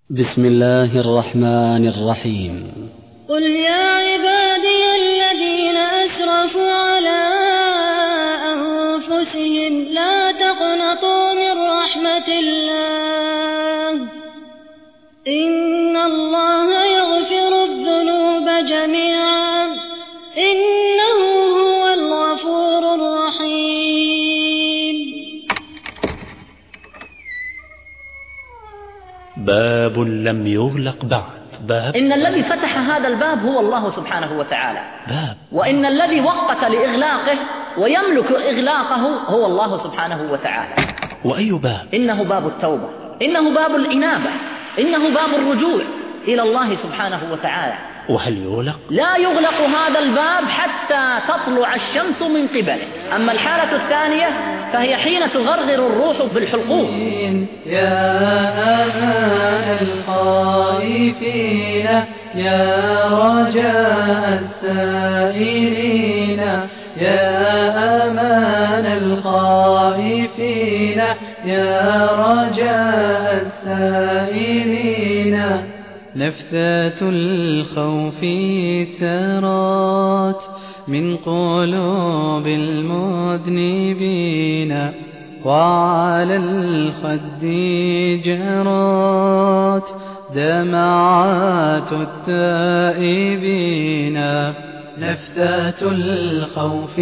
بسم الله الرحمن الرحيم. قل يا عبادي الذين أسرفوا على أنفسهم لا تقنطوا من رحمة الله إن الله يغفر الذنوب جميعا إنه هو الغفور الرحيم. باب لم يغلق بعد. باب إن الذي فتح هذا الباب هو الله سبحانه وتعالى. باب وإن الذي وقت لإغلاقه ويملك إغلاقه هو الله سبحانه وتعالى. وأي باب؟ إنه باب التوبة، إنه باب الإنابة، إنه باب الرجوع إلى الله سبحانه وتعالى. وهل يغلق؟ لا يغلق هذا الباب حتى تطلع الشمس من قبله. أما الحالة الثانية فهي حين تغرغر الروح بالحلقوم. يا أمان الخائفين يا رجاء السائلين يا أمان الخائفين يا رجاء السائلين نفثات الخوف سرات من قلوب المذنبين وعلى الخد جرات دمعات التائبين نفثات الخوف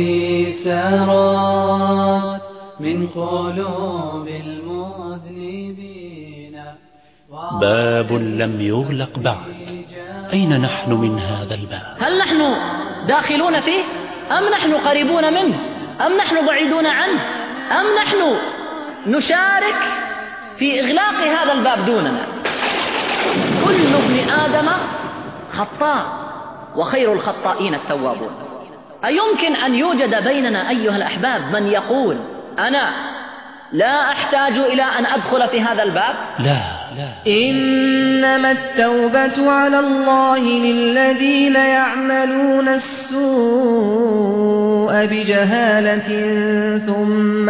سرات من قلوب المذنبين. باب لم يغلق بعد. أين نحن من هذا الباب؟ هل نحن داخلون فيه أم نحن قريبون منه أم نحن بعيدون عنه أم نحن نشارك في إغلاق هذا الباب دوننا؟ كل ابن آدم خطاء وخير الخطائين التوابون. أيمكن أن يوجد بيننا أيها الأحباب من يقول أنا لا أحتاج إلى أن أدخل في هذا الباب؟ لا. إنما التوبة على الله للذين يعملون السوء بجهالة ثم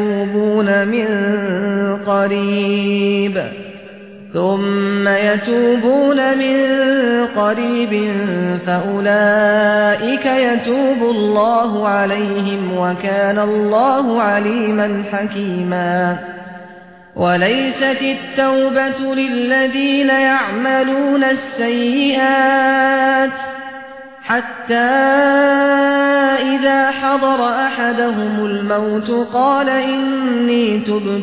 يتوبون من قريب فأولئك يتوب الله عليهم وكان الله عليما حكيما. وليست التوبة للذين يعملون السيئات حتى إذا حضر أحدهم الموت قال إني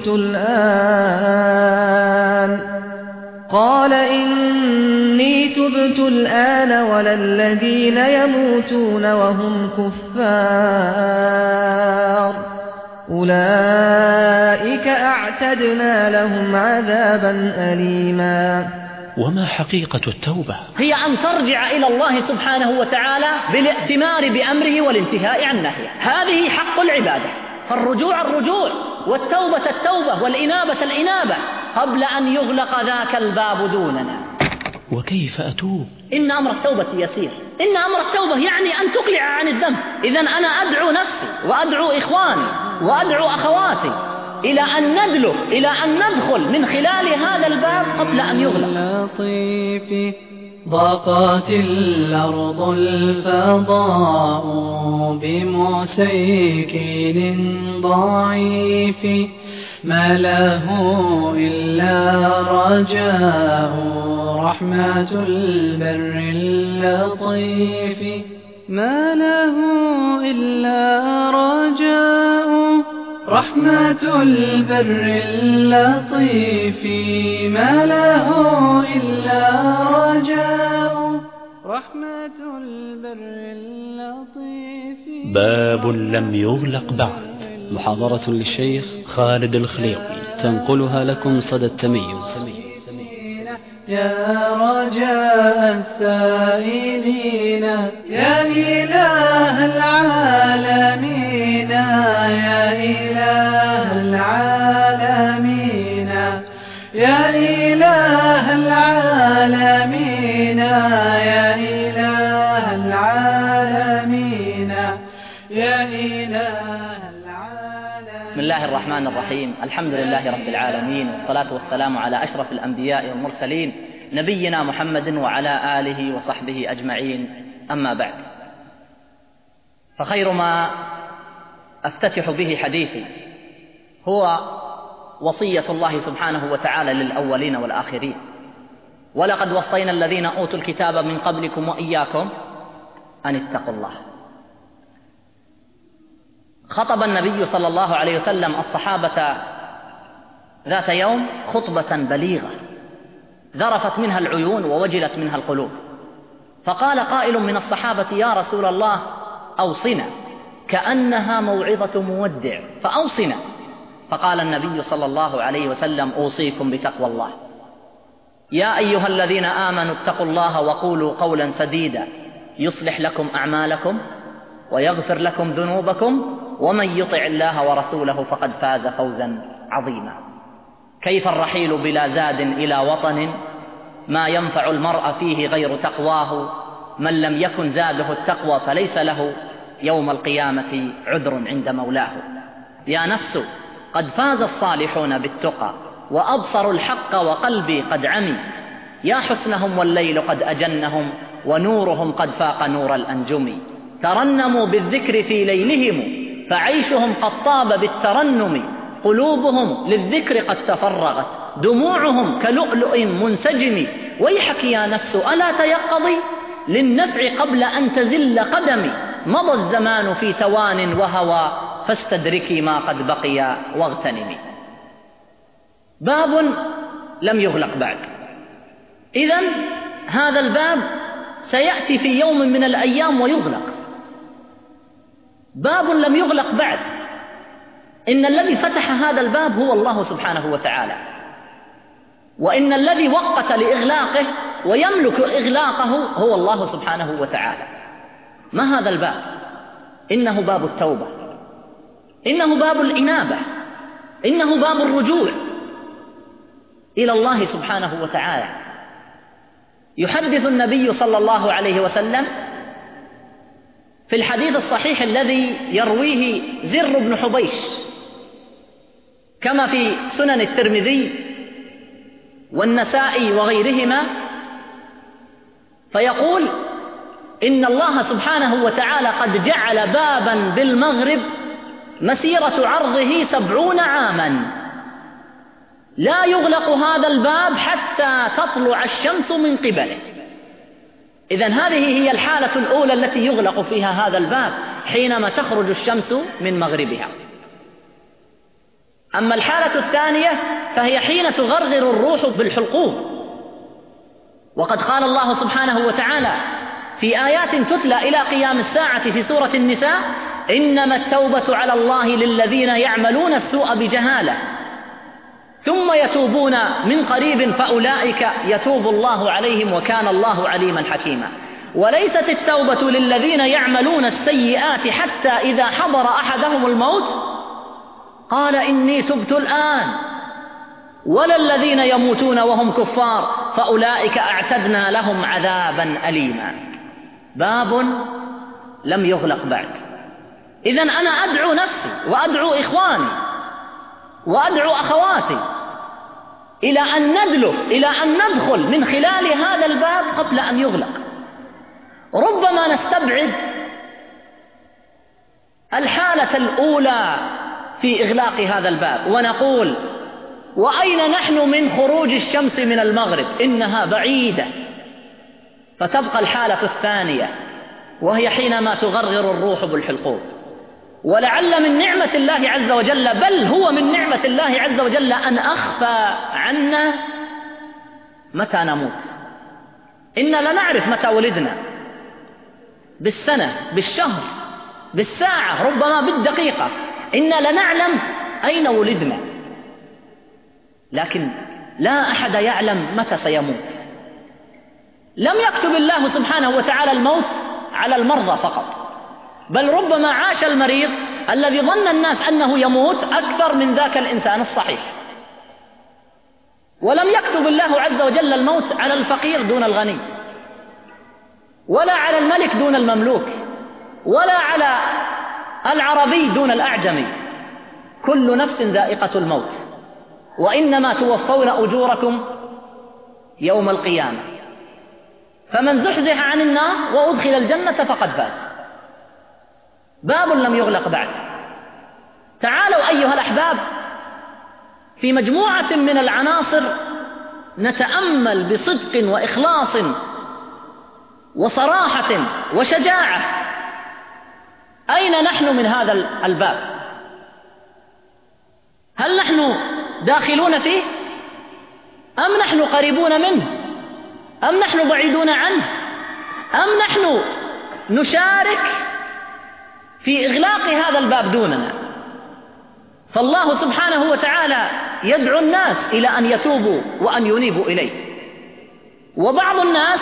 تبت الآن ولا الذين يموتون وهم كفار أولئك أعتدنا لهم عذابا أليما. وما حقيقة التوبة؟ هي أن ترجع إلى الله سبحانه وتعالى بالائتمار بأمره والانتهاء عن نهيه. هذه حق العبادة، فالرجوع الرجوع والتوبة التوبة والإنابة الإنابة قبل أن يغلق ذاك الباب دوننا. وكيف أتوب؟ إن أمر التوبة يسير. إن أمر التوبة يعني أن تقلع عن الذنب. إذن أنا أدعو نفسي وأدعو إخواني وأدعو أخواتي إلى أن ندلف، إلى أن ندخل من خلال هذا الباب قبل أن يغلق. ضاقت الأرض الفضاء بمسيكين ضعيف ما له إلا رجاء رحمة البر اللطيف ما له إلا رجاء رحمة البر اللطيف ما له إلا رجاء رحمة البر اللطيف. باب لم يغلق بعد. محاضرة للشيخ خالد الخليقي تنقلها لكم صدى التميز. يا رجاء السائلين يا إله العالمين يا إله العالمين يا إله العالمين يا إله العالمين يا إله العالمين. بسم الله الله الرحمن الرحيم. الحمد لله رب العالمين، والصلاة والسلام على أشرف الأنبياء والمرسلين نبينا محمد وعلى آله وصحبه أجمعين. أما بعد، فخير ما أفتتح به حديثي هو وصية الله سبحانه وتعالى للأولين والآخرين: ولقد وصينا الذين أوتوا الكتاب من قبلكم وإياكم أن اتقوا الله. خطب النبي صلى الله عليه وسلم الصحابة ذات يوم خطبة بليغة ذرفت منها العيون ووجلت منها القلوب، فقال قائل من الصحابة: يا رسول الله أوصنا، كأنها موعظة مودع، فأوصنا. فقال النبي صلى الله عليه وسلم: أوصيكم بتقوى الله. يا أيها الذين آمنوا اتقوا الله وقولوا قولا سديدا يصلح لكم أعمالكم ويغفر لكم ذنوبكم ومن يطع الله ورسوله فقد فاز فوزا عظيما. كيف الرحيل بلا زاد إلى وطن ما ينفع المرء فيه غير تقواه، من لم يكن زاده التقوى فليس له يوم القيامة عذر عند مولاه. يا نفس قد فاز الصالحون بالتقى وأبصروا الحق وقلبي قد عمي، يا حسنهم والليل قد أجنهم ونورهم قد فاق نور الأنجم. ترنموا بالذكر في ليلهم فعيشهم قد طاب بالترنم، قلوبهم للذكر قد تفرغت دموعهم كلؤلؤ منسجم. ويحك يا نفس ألا تيقظي للنفع قبل أن تزل قدمي، مضى الزمان في توان وهوى فاستدركي ما قد بقي واغتنمي. باب لم يغلق بعد. إذن هذا الباب سيأتي في يوم من الأيام ويغلق. باب لم يغلق بعد. إن الذي فتح هذا الباب هو الله سبحانه وتعالى، وإن الذي وقت لإغلاقه ويملك إغلاقه هو الله سبحانه وتعالى. ما هذا الباب؟ إنه باب التوبة، إنه باب الإنابة، إنه باب الرجوع إلى الله سبحانه وتعالى. يحدث النبي صلى الله عليه وسلم في الحديث الصحيح الذي يرويه زر بن حبيش كما في سنن الترمذي والنسائي وغيرهما، فيقول: إن الله سبحانه وتعالى قد جعل بابا بالمغرب مسيرة عرضه 70 عاما لا يغلق هذا الباب حتى تطلع الشمس من قبله. إذن هذه هي الحالة الأولى التي يغلق فيها هذا الباب، حينما تخرج الشمس من مغربها. أما الحالة الثانية فهي حين تغرغر الروح بالحلقوم. وقد قال الله سبحانه وتعالى في آيات تتلى إلى قيام الساعة في سورة النساء: إنما التوبة على الله للذين يعملون السوء بجهالة ثم يتوبون من قريب فأولئك يتوب الله عليهم وكان الله عليما حكيما. وليست التوبة للذين يعملون السيئات حتى إذا حضر أحدهم الموت قال إني تبت الآن، ولا الذين يموتون وهم كفار فأولئك أعتدنا لهم عذابا أليما. باب لم يغلق بعد. إذن أنا أدعو نفسي وأدعو إخواني وأدعو أخواتي إلى أن ندلف، إلى أن ندخل من خلال هذا الباب قبل أن يغلق. ربما نستبعد الحالة الأولى في إغلاق هذا الباب ونقول: وأين نحن من خروج الشمس من المغرب؟ إنها بعيدة. فتبقى الحالة الثانية وهي حينما تغرغر الروح بالحلقوم. ولعل من نعمة الله عز وجل، بل هو من نعمة الله عز وجل، أن أخفى عنا متى نموت. إننا لنعرف متى ولدنا، بالسنة، بالشهر، بالساعة، ربما بالدقيقة. إننا لنعلم أين ولدنا، لكن لا أحد يعلم متى سيموت. لم يكتب الله سبحانه وتعالى الموت على المرضى فقط، بل ربما عاش المريض الذي ظن الناس أنه يموت أكثر من ذاك الإنسان الصحيح. ولم يكتب الله عز وجل الموت على الفقير دون الغني، ولا على الملك دون المملوك، ولا على العربي دون الأعجمي، كل نفس ذائقة الموت وإنما توفون أجوركم يوم القيامة، فمن زحزح عن النار وأدخل الجنة فقد فاز. باب لم يغلق بعد. تعالوا أيها الأحباب في مجموعة من العناصر نتأمل بصدق وإخلاص وصراحة وشجاعة أين نحن من هذا الباب؟ هل نحن داخلون فيه أم نحن قريبون منه أم نحن بعيدون عنه أم نحن نشارك في إغلاق هذا الباب دوننا؟ فالله سبحانه وتعالى يدعو الناس إلى أن يتوبوا وأن ينيبوا إليه، وبعض الناس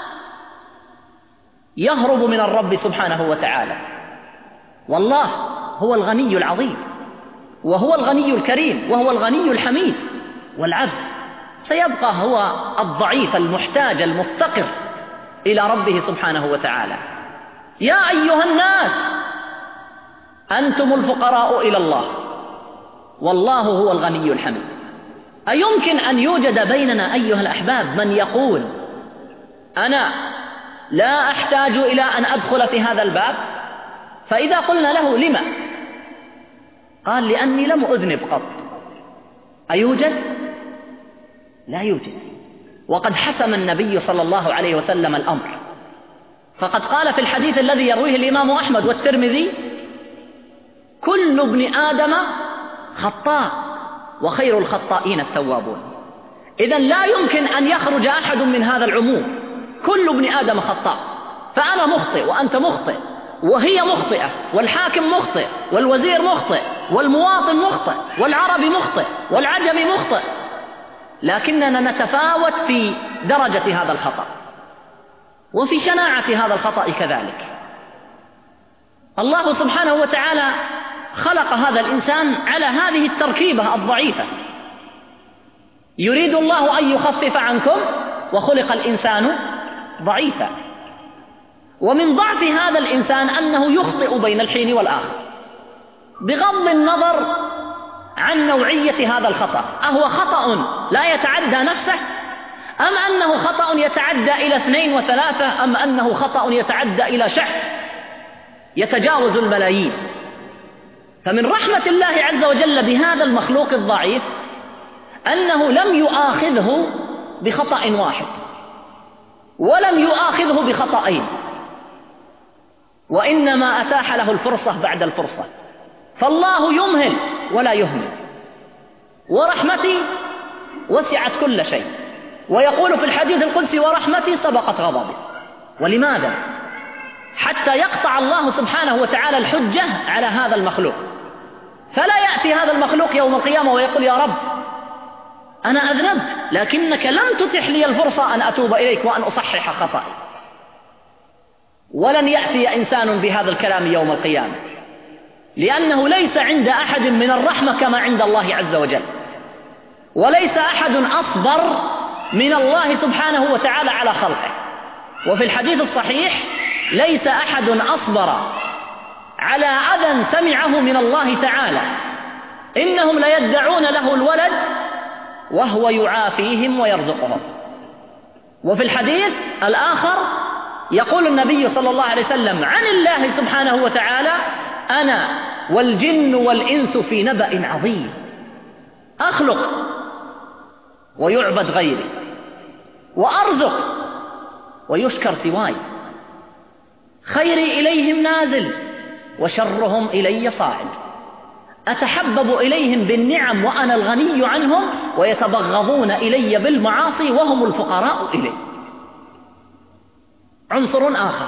يهرب من الرب سبحانه وتعالى. والله هو الغني العظيم وهو الغني الكريم وهو الغني الحميد، والعبد سيبقى هو الضعيف المحتاج المفتقر إلى ربه سبحانه وتعالى. يا أيها الناس أنتم الفقراء إلى الله والله هو الغني الحميد. أيمكن أن يوجد بيننا أيها الأحباب من يقول أنا لا أحتاج إلى أن أدخل في هذا الباب؟ فإذا قلنا له لما؟ قال لأني لم أذنب قط. أيوجد؟ لا يوجد. وقد حسم النبي صلى الله عليه وسلم الأمر، فقد قال في الحديث الذي يرويه الإمام أحمد والترمذي: كل ابن آدم خطاء وخير الخطائين التوابون. إذن لا يمكن أن يخرج أحد من هذا العموم. كل ابن آدم خطاء، فأنا مخطئ وأنت مخطئ وهي مخطئة والحاكم مخطئ والوزير مخطئ والمواطن مخطئ والعربي مخطئ والعجمي مخطئ، لكننا نتفاوت في درجة هذا الخطأ وفي شناعة هذا الخطأ كذلك. الله سبحانه وتعالى خلق هذا الإنسان على هذه التركيبة الضعيفة. يريد الله أن يخفف عنكم وخلق الإنسان ضعيفا. ومن ضعف هذا الإنسان أنه يخطئ بين الحين والآخر بغض النظر عن نوعية هذا الخطأ. أهو خطأ لا يتعدى نفسه أم أنه خطأ يتعدى إلى 2 و3 أم أنه خطأ يتعدى إلى شح يتجاوز الملايين؟ فمن رحمة الله عز وجل بهذا المخلوق الضعيف أنه لم يؤاخذه بخطأ واحد ولم يؤاخذه بخطأين، وإنما أتاح له الفرصة بعد الفرصة. فالله يمهل ولا يهمل، ورحمتي وسعت كل شيء، ويقول في الحديث القدسي: ورحمتي سبقت غضبي. ولماذا؟ حتى يقطع الله سبحانه وتعالى الحجة على هذا المخلوق، فلا يأتي هذا المخلوق يوم القيامة ويقول: يا رب أنا أذنبت لكنك لم تتح لي الفرصة أن أتوب إليك وأن أصحح خطأي. ولن يأتي إنسان بهذا الكلام يوم القيامة، لأنه ليس عند أحد من الرحمة كما عند الله عز وجل، وليس أحد أصبر من الله سبحانه وتعالى على خلقه. وفي الحديث الصحيح: ليس أحد أصبر على أذى سمعه من الله تعالى، إنهم ليدعون له الولد وهو يعافيهم ويرزقهم. وفي الحديث الآخر يقول النبي صلى الله عليه وسلم عن الله سبحانه وتعالى: أنا والجن والإنس في نبأ عظيم، أخلق ويعبد غيري، وأرزق ويشكر سواي، خيري إليهم نازل وشرهم إلي صاعد، أتحبب إليهم بالنعم وأنا الغني عنهم، ويتبغضون إلي بالمعاصي وهم الفقراء إلي. عنصر آخر: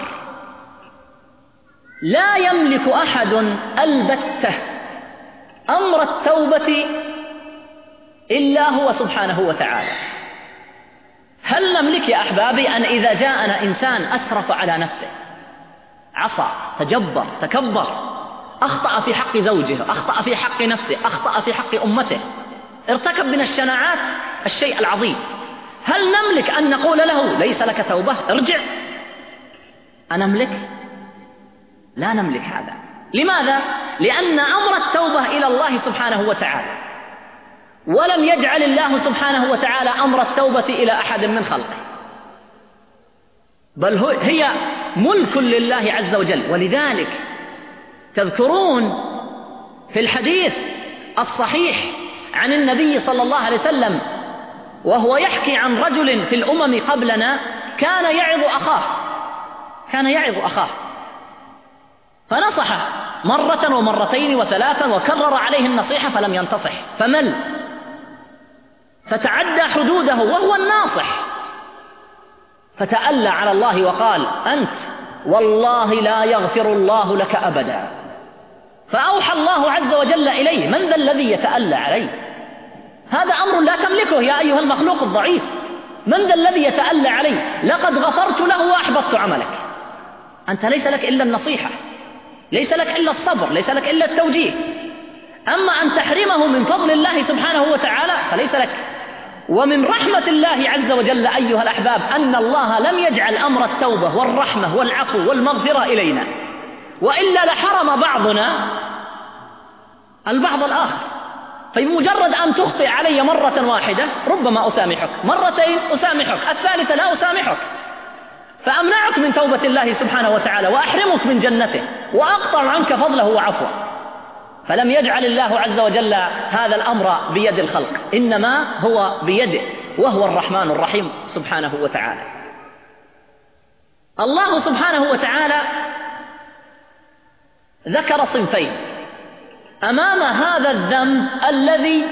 لا يملك أحد البتة أمر التوبة إلا هو سبحانه وتعالى. هل نملك يا أحبابي أن إذا جاءنا إنسان أسرف على نفسه، عصى، تجبر، تكبر، أخطأ في حق زوجه، أخطأ في حق نفسه، أخطأ في حق أمته، ارتكب من الشناعات الشيء العظيم، هل نملك أن نقول له: ليس لك توبة، ارجع؟ أنملك؟ لا نملك هذا. لماذا؟ لأن أمر التوبة إلى الله سبحانه وتعالى، ولم يجعل الله سبحانه وتعالى أمر التوبة إلى أحد من خلقه، بل هي ملك لله عز وجل. ولذلك تذكرون في الحديث الصحيح عن النبي صلى الله عليه وسلم وهو يحكي عن رجل في الأمم قبلنا كان يعظ أخاه فنصحه مرة ومرتين وثلاثا وكرر عليه النصيحة فلم ينتصح، فمل فتعدى حدوده وهو الناصح، فتألى على الله وقال: أنت والله لا يغفر الله لك أبدا. فأوحى الله عز وجل إليه: من ذا الذي يتألى عليه؟ هذا أمر لا تملكه يا أيها المخلوق الضعيف، من ذا الذي يتألى عليه؟ لقد غفرت له وأحبطت عملك. أنت ليس لك إلا النصيحة، ليس لك إلا الصبر، ليس لك إلا التوجيه، أما أن تحرمه من فضل الله سبحانه وتعالى فليس لك. ومن رحمة الله عز وجل أيها الأحباب أن الله لم يجعل أمر التوبة والرحمة والعفو والمغفرة إلينا، وإلا لحرم بعضنا البعض الآخر. فبمجرد أن تخطئ علي مرة واحدة ربما أسامحك، مرتين أسامحك، الثالثة لا أسامحك، فأمنعك من توبة الله سبحانه وتعالى وأحرمك من جنته وأقطع عنك فضله وعفوه. فلم يجعل الله عز وجل هذا الأمر بيد الخلق، إنما هو بيده، وهو الرحمن الرحيم سبحانه وتعالى. الله سبحانه وتعالى ذكر صنفين أمام هذا الذنب الذي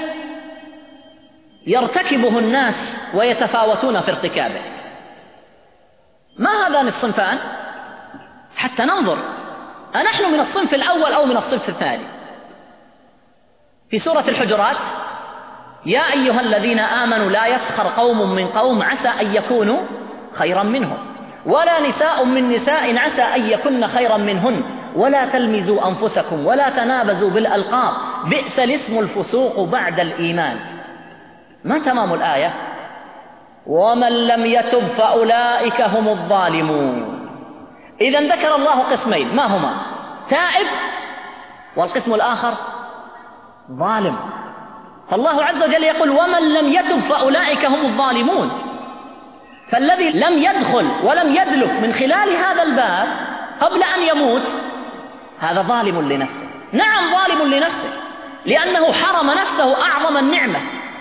يرتكبه الناس ويتفاوتون في ارتكابه. ما هذان الصنفان؟ حتى ننظر أنحن من الصنف الأول أو من الصنف الثاني. في سورة الحجرات: يا أيها الذين آمنوا لا يسخر قوم من قوم عسى أن يكونوا خيرا منهم، ولا نساء من نساء عسى أن يكن خيرا منهن، ولا تلمزوا أنفسكم ولا تنابزوا بالألقاب بئس الاسم الفسوق بعد الإيمان. ما تمام الآية؟ ومن لم يتب فأولئك هم الظالمون. إذن ذكر الله قسمين، ما هما؟ تائب، والقسم الآخر ظالم. فالله عز وجل يقول: ومن لم يتب فأولئك هم الظالمون. فالذي لم يدخل ولم يدلك من خلال هذا الباب قبل أن يموت هذا ظالم لنفسه. نعم ظالم لنفسه، لأنه حرم نفسه أعظم النعمة،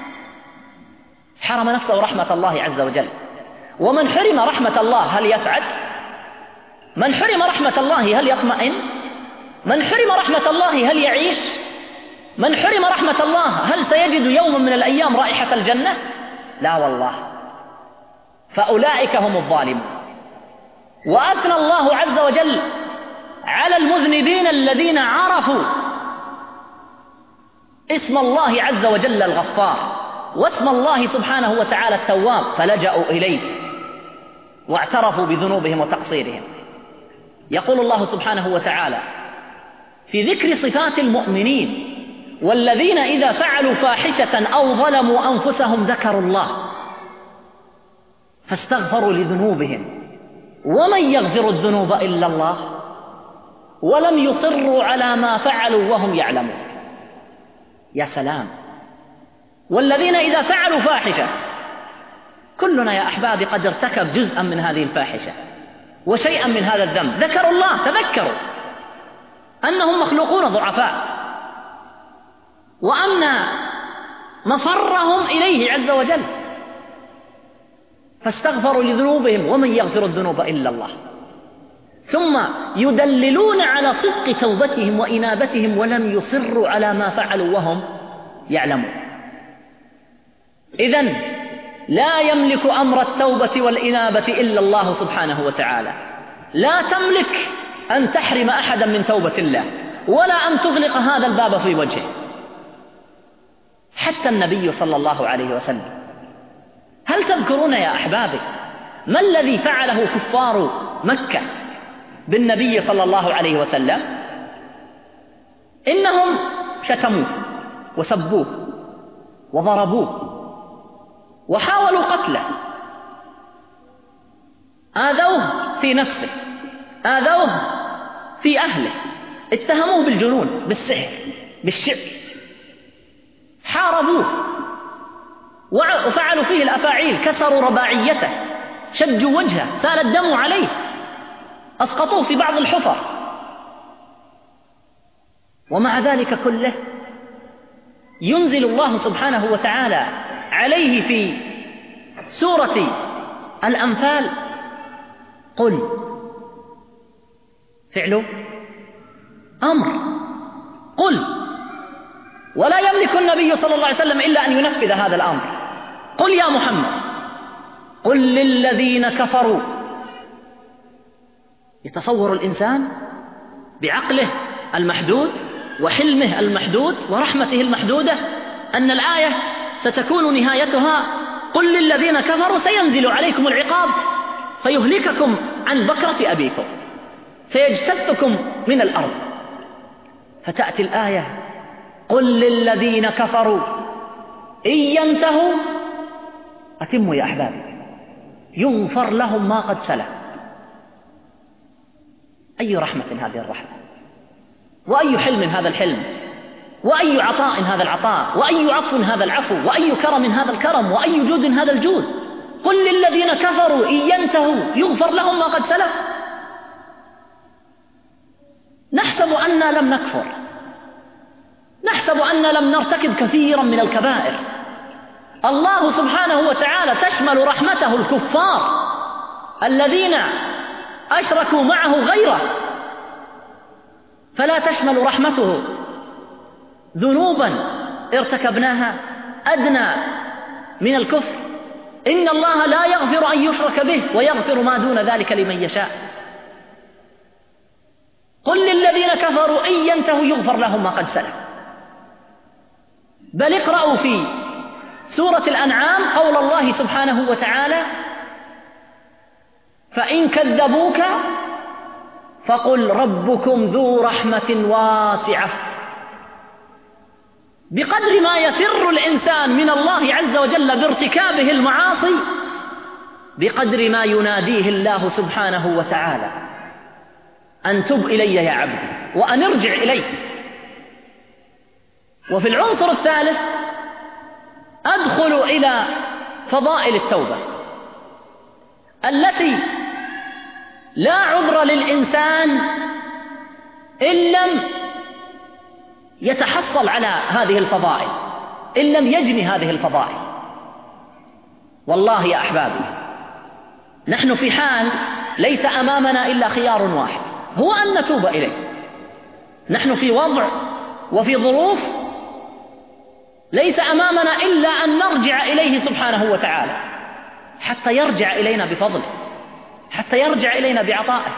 حرم نفسه رحمة الله عز وجل. ومن حرم رحمة الله هل يسعد؟ من حرم رحمة الله هل يطمئن؟ من حرم رحمة الله هل يعيش؟ من حرم رحمة الله هل سيجد يوما من الأيام رائحة الجنة؟ لا والله. فأولئك هم الظالمون. وأثنى الله عز وجل على المذنبين الذين عرفوا اسم الله عز وجل الغفار واسم الله سبحانه وتعالى التواب، فلجأوا إليه واعترفوا بذنوبهم وتقصيرهم. يقول الله سبحانه وتعالى في ذكر صفات المؤمنين: والذين إذا فعلوا فاحشة أو ظلموا أنفسهم ذكروا الله فاستغفروا لذنوبهم ومن يغفر الذنوب إلا الله ولم يصروا على ما فعلوا وهم يعلمون. يا سلام! والذين إذا فعلوا فاحشة، كلنا يا أحبابي قد ارتكب جزءا من هذه الفاحشة وشيئا من هذا الذنب، ذكروا الله، تذكروا أنهم مخلوقون ضعفاء وأن مفرهم إليه عز وجل، فاستغفروا لذنوبهم ومن يغفر الذنوب إلا الله، ثم يدللون على صدق توبتهم وإنابتهم ولم يصروا على ما فعلوا وهم يعلمون. إذن لا يملك أمر التوبة والإنابة إلا الله سبحانه وتعالى. لا تملك أن تحرم أحدا من توبة الله ولا أن تغلق هذا الباب في وجهه. حتى النبي صلى الله عليه وسلم، هل تذكرون يا أحبابي ما الذي فعله كفار مكة بالنبي صلى الله عليه وسلم؟ إنهم شتموه وسبوه وضربوه وحاولوا قتله، آذوه في نفسه، آذوه في أهله، اتهموه بالجنون، بالسحر، بالشعر، حاربوه وفعلوا فيه الأفاعيل، كسروا رباعيته، شجوا وجهه، سال الدم عليه، أسقطوه في بعض الحفر. ومع ذلك كله ينزل الله سبحانه وتعالى عليه في سورة الأنفال: قل، فعله أمر، قل. ولا يملك النبي صلى الله عليه وسلم إلا أن ينفذ هذا الأمر. قل يا محمد، قل للذين كفروا. يتصور الإنسان بعقله المحدود وحلمه المحدود ورحمته المحدودة أن الآية ستكون نهايتها: قل للذين كفروا سينزل عليكم العقاب فيهلككم عن بكرة أبيكم فيجتثكم من الأرض. فتأتي الآية: قل للذين كفروا إن ينتهوا، أتموا يا أحبابي، يغفر لهم ما قد سلف. أي رحمة هذه الرحمة، وأي حلم هذا الحلم، وأي عطاء هذا العطاء، وأي عفو هذا العفو، وأي كرم هذا الكرم، وأي جود هذا الجود. قل للذين كفروا إن ينتهوا يغفر لهم ما قد سلف. نحسب أننا لم نكفر، نحسب أننا لم نرتكب كثيرا من الكبائر. الله سبحانه وتعالى تشمل رحمته الكفار الذين أشركوا معه غيره، فلا تشمل رحمته ذنوبا ارتكبناها أدنى من الكفر. إن الله لا يغفر أن يشرك به ويغفر ما دون ذلك لمن يشاء. قل للذين كفروا إن ينتهوا يغفر لهم ما قد سلف. بل اقرأوا في سورة الأنعام قول الله سبحانه وتعالى: فإن كذبوك فقل ربكم ذو رحمة واسعة. بقدر ما يفر الإنسان من الله عز وجل بارتكابه المعاصي، بقدر ما يناديه الله سبحانه وتعالى: أن تب إلي يا عبدي وأن ارجع إلي. وفي العنصر الثالث أدخل إلى فضائل التوبة التي لا عذر للإنسان إن لم يتحصل على هذه الفضائل، إن لم يجني هذه الفضائل. والله يا أحبابي، نحن في حال ليس أمامنا إلا خيار واحد، هو أن نتوب إليه. نحن في وضع وفي ظروف ليس أمامنا إلا أن نرجع إليه سبحانه وتعالى حتى يرجع إلينا بفضله، حتى يرجع إلينا بعطائه.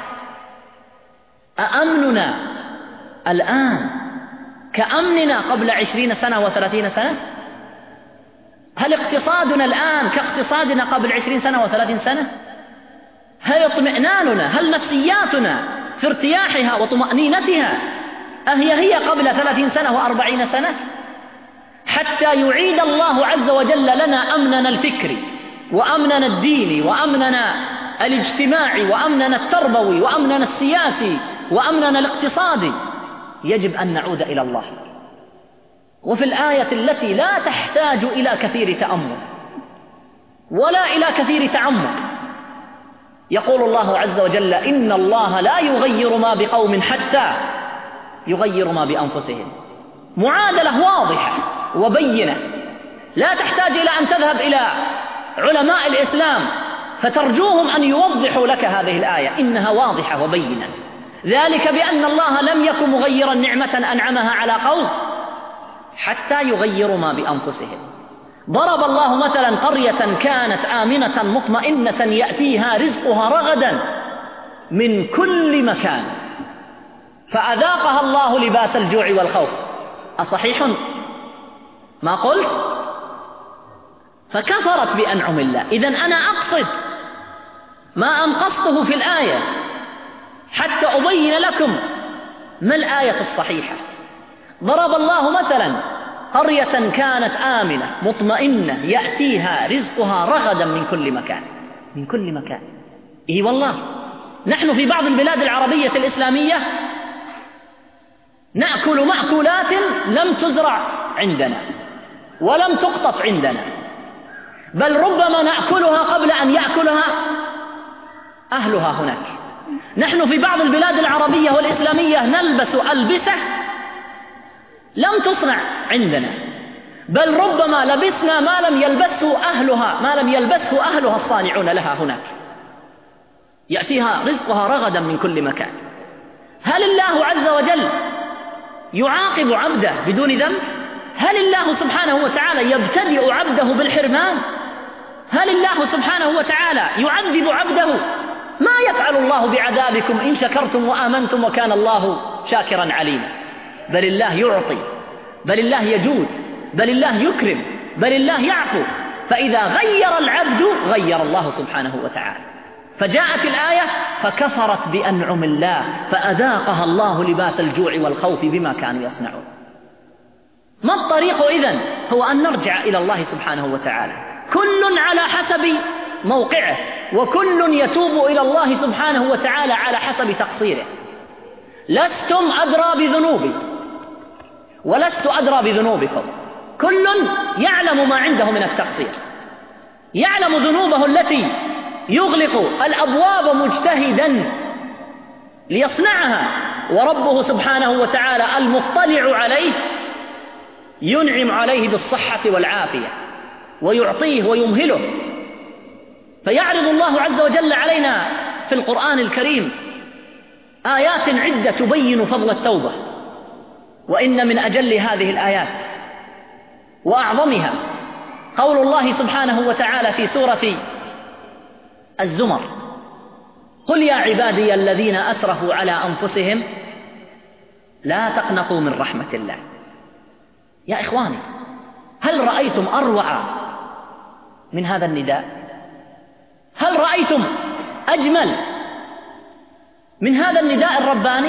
أأمننا الآن كأمننا قبل 20 سنة و30 سنة؟ هل اقتصادنا الآن كاقتصادنا قبل 20 سنة و30 سنة؟ هل اطمئناننا، هل نفسياتنا في ارتياحها وطمأنينتها هي قبل 30 سنة و40 سنة؟ حتى يعيد الله عز وجل لنا أمننا الفكري وأمننا الديني وأمننا الاجتماعي وأمننا التربوي وأمننا السياسي وأمننا الاقتصادي، يجب أن نعود إلى الله. وفي الآية التي لا تحتاج إلى كثير تأمل ولا إلى كثير تعمق يقول الله عز وجل: إن الله لا يغير ما بقوم حتى يغير ما بأنفسهم. معادلة واضحة وبينة، لا تحتاج إلى أن تذهب إلى علماء الإسلام فترجوهم أن يوضحوا لك هذه الآية، إنها واضحة وبينة. ذلك بأن الله لم يكن مغيرا نعمة أنعمها على قوم حتى يغيروا ما بأنفسهم. ضرب الله مثلا قرية كانت آمنة مطمئنة يأتيها رزقها رغدا من كل مكان فأذاقها الله لباس الجوع والخوف. أصحيح ما قلت؟ فكفرت بأنعم الله. إذن أنا أقصد ما أنقصته في الآية حتى أبين لكم ما الآية الصحيحة. ضرب الله مثلا قرية كانت آمنة مطمئنة يأتيها رزقها رغدا من كل مكان. من كل مكان. إيه والله، نحن في بعض البلاد العربية الإسلامية نأكل مأكولات لم تزرع عندنا ولم تقطف عندنا، بل ربما نأكلها قبل أن يأكلها أهلها هناك. نحن في بعض البلاد العربية والإسلامية نلبس ألبسة لم تصنع عندنا، بل ربما لبسنا ما لم يلبسه أهلها الصانعون لها هناك، يأتيها رزقها رغدا من كل مكان. هل الله عز وجل يعاقب عبده بدون ذنب؟ هل الله سبحانه وتعالى يبتدئ عبده بالحرمان؟ هل الله سبحانه وتعالى يعذب عبده؟ ما يفعل الله بعذابكم إن شكرتم وآمنتم وكان الله شاكرا عليما. بل الله يعطي، بل الله يجود، بل الله يكرم، بل الله يعفو. فإذا غير العبد غير الله سبحانه وتعالى. فجاءت الآية فكفرت بأنعم الله فأذاقها الله لباس الجوع والخوف بما كانوا يصنعون. ما الطريق إذن؟ هو أن نرجع إلى الله سبحانه وتعالى، كل على حسب موقعه، وكل يتوب إلى الله سبحانه وتعالى على حسب تقصيره. لستم أدرى بذنوبي ولست أدرى بذنوبكم، كل يعلم ما عنده من التقصير، يعلم ذنوبه التي يغلق الأبواب مجتهدا ليصنعها، وربه سبحانه وتعالى المطلع عليه ينعم عليه بالصحة والعافية ويعطيه ويمهله. فيعرض الله عز وجل علينا في القرآن الكريم آيات عدة تبين فضل التوبة، وإن من أجل هذه الآيات وأعظمها قول الله سبحانه وتعالى في سورة الزمر: قل يا عبادي الذين أسرفوا على أنفسهم لا تقنطوا من رحمة الله. يا إخواني، هل رأيتم أروع من هذا النداء؟ هل رأيتم أجمل من هذا النداء الرباني؟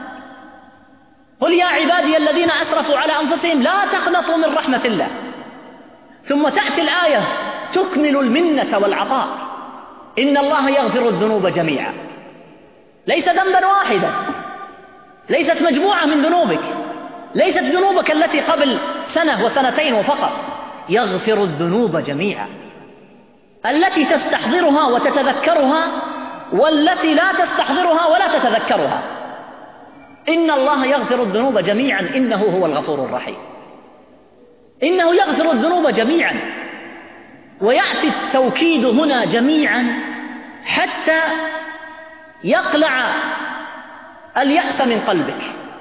قل يا عبادي الذين أسرفوا على أنفسهم لا تقنطوا من رحمة الله. ثم تأتي الآية تكمل المنة والعطاء: إن الله يغفر الذنوب جميعا. ليس ذنبا واحدا، ليست مجموعة من ذنوبك، ليست ذنوبك التي قبل سنة وسنتين وفقط، يغفر الذنوب جميعا، التي تستحضرها وتتذكرها والتي لا تستحضرها ولا تتذكرها. إن الله يغفر الذنوب جميعا إنه هو الغفور الرحيم. إنه يغفر الذنوب جميعا، ويأتي التوكيد هنا جميعا حتى يقلع اليأس من قلبك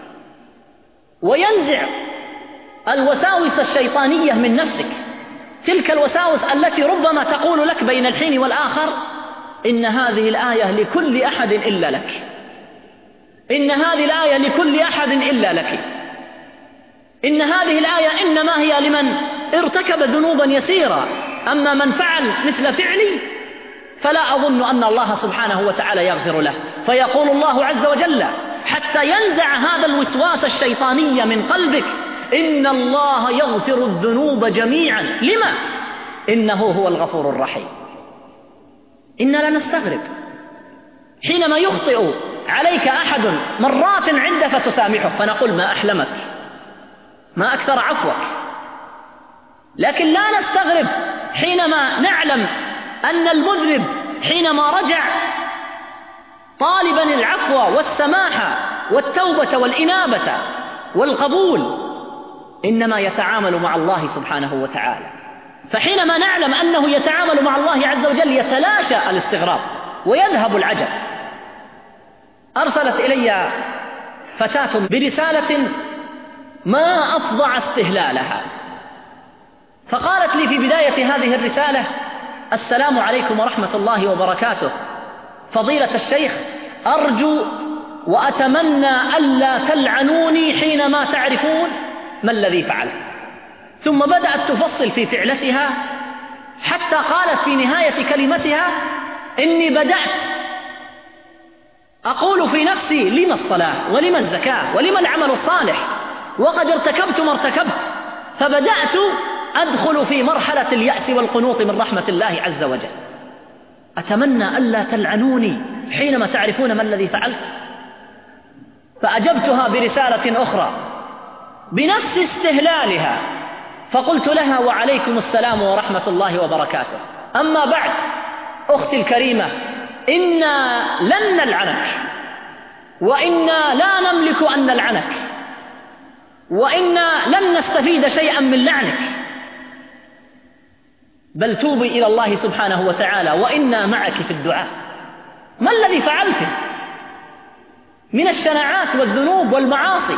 وينزع الوساوس الشيطانية من نفسك، تلك الوساوس التي ربما تقول لك بين الحين والآخر: إن هذه الآية لكل أحد إلا لك، إن هذه الآية لكل أحد إلا لك، إن هذه الآية إنما هي لمن ارتكب ذنوبا يسيرا، أما من فعل مثل فعلي فلا أظن أن الله سبحانه وتعالى يغفر له. فيقول الله عز وجل حتى ينزع هذا الوسواس الشيطاني من قلبك: إن الله يغفر الذنوب جميعا. لما؟ إنه هو الغفور الرحيم. إننا نستغرب حينما يخطئ عليك أحد مرات عدة فتسامحه، فنقول: ما أحلمك، ما أكثر عفوك. لكن لا نستغرب حينما نعلم أن المذنب حينما رجع طالبا العفو والسماحة والتوبة والإنابة والقبول إنما يتعامل مع الله سبحانه وتعالى. فحينما نعلم أنه يتعامل مع الله عز وجل يتلاشى الاستغراب ويذهب العجب. أرسلت إلي فتاة برسالة ما أفظع استهلالها، فقالت لي في بداية هذه الرسالة: السلام عليكم ورحمة الله وبركاته، فضيلة الشيخ، أرجو وأتمنى ألا تلعنوني حينما تعرفون ما الذي فعلت. ثم بدأت تفصل في فعلتها حتى قالت في نهاية كلمتها: إني بدأت أقول في نفسي: لما الصلاة ولما الزكاة ولما العمل الصالح وقد ارتكبت ما ارتكبت، فبدأت أدخل في مرحلة اليأس والقنوط من رحمة الله عز وجل. أتمنى ألا تلعنوني حينما تعرفون ما الذي فعلت. فأجبتها برسالة أخرى بنفس استهلالها، فقلت لها: وعليكم السلام ورحمة الله وبركاته. أما بعد أختي الكريمة، إنا لن نلعنك، وإنا لا نملك أن نلعنك، وإنا لن نستفيد شيئا من لعنك، بل توبي إلى الله سبحانه وتعالى، وإنا معك في الدعاء. ما الذي فعلته من الشناعات والذنوب والمعاصي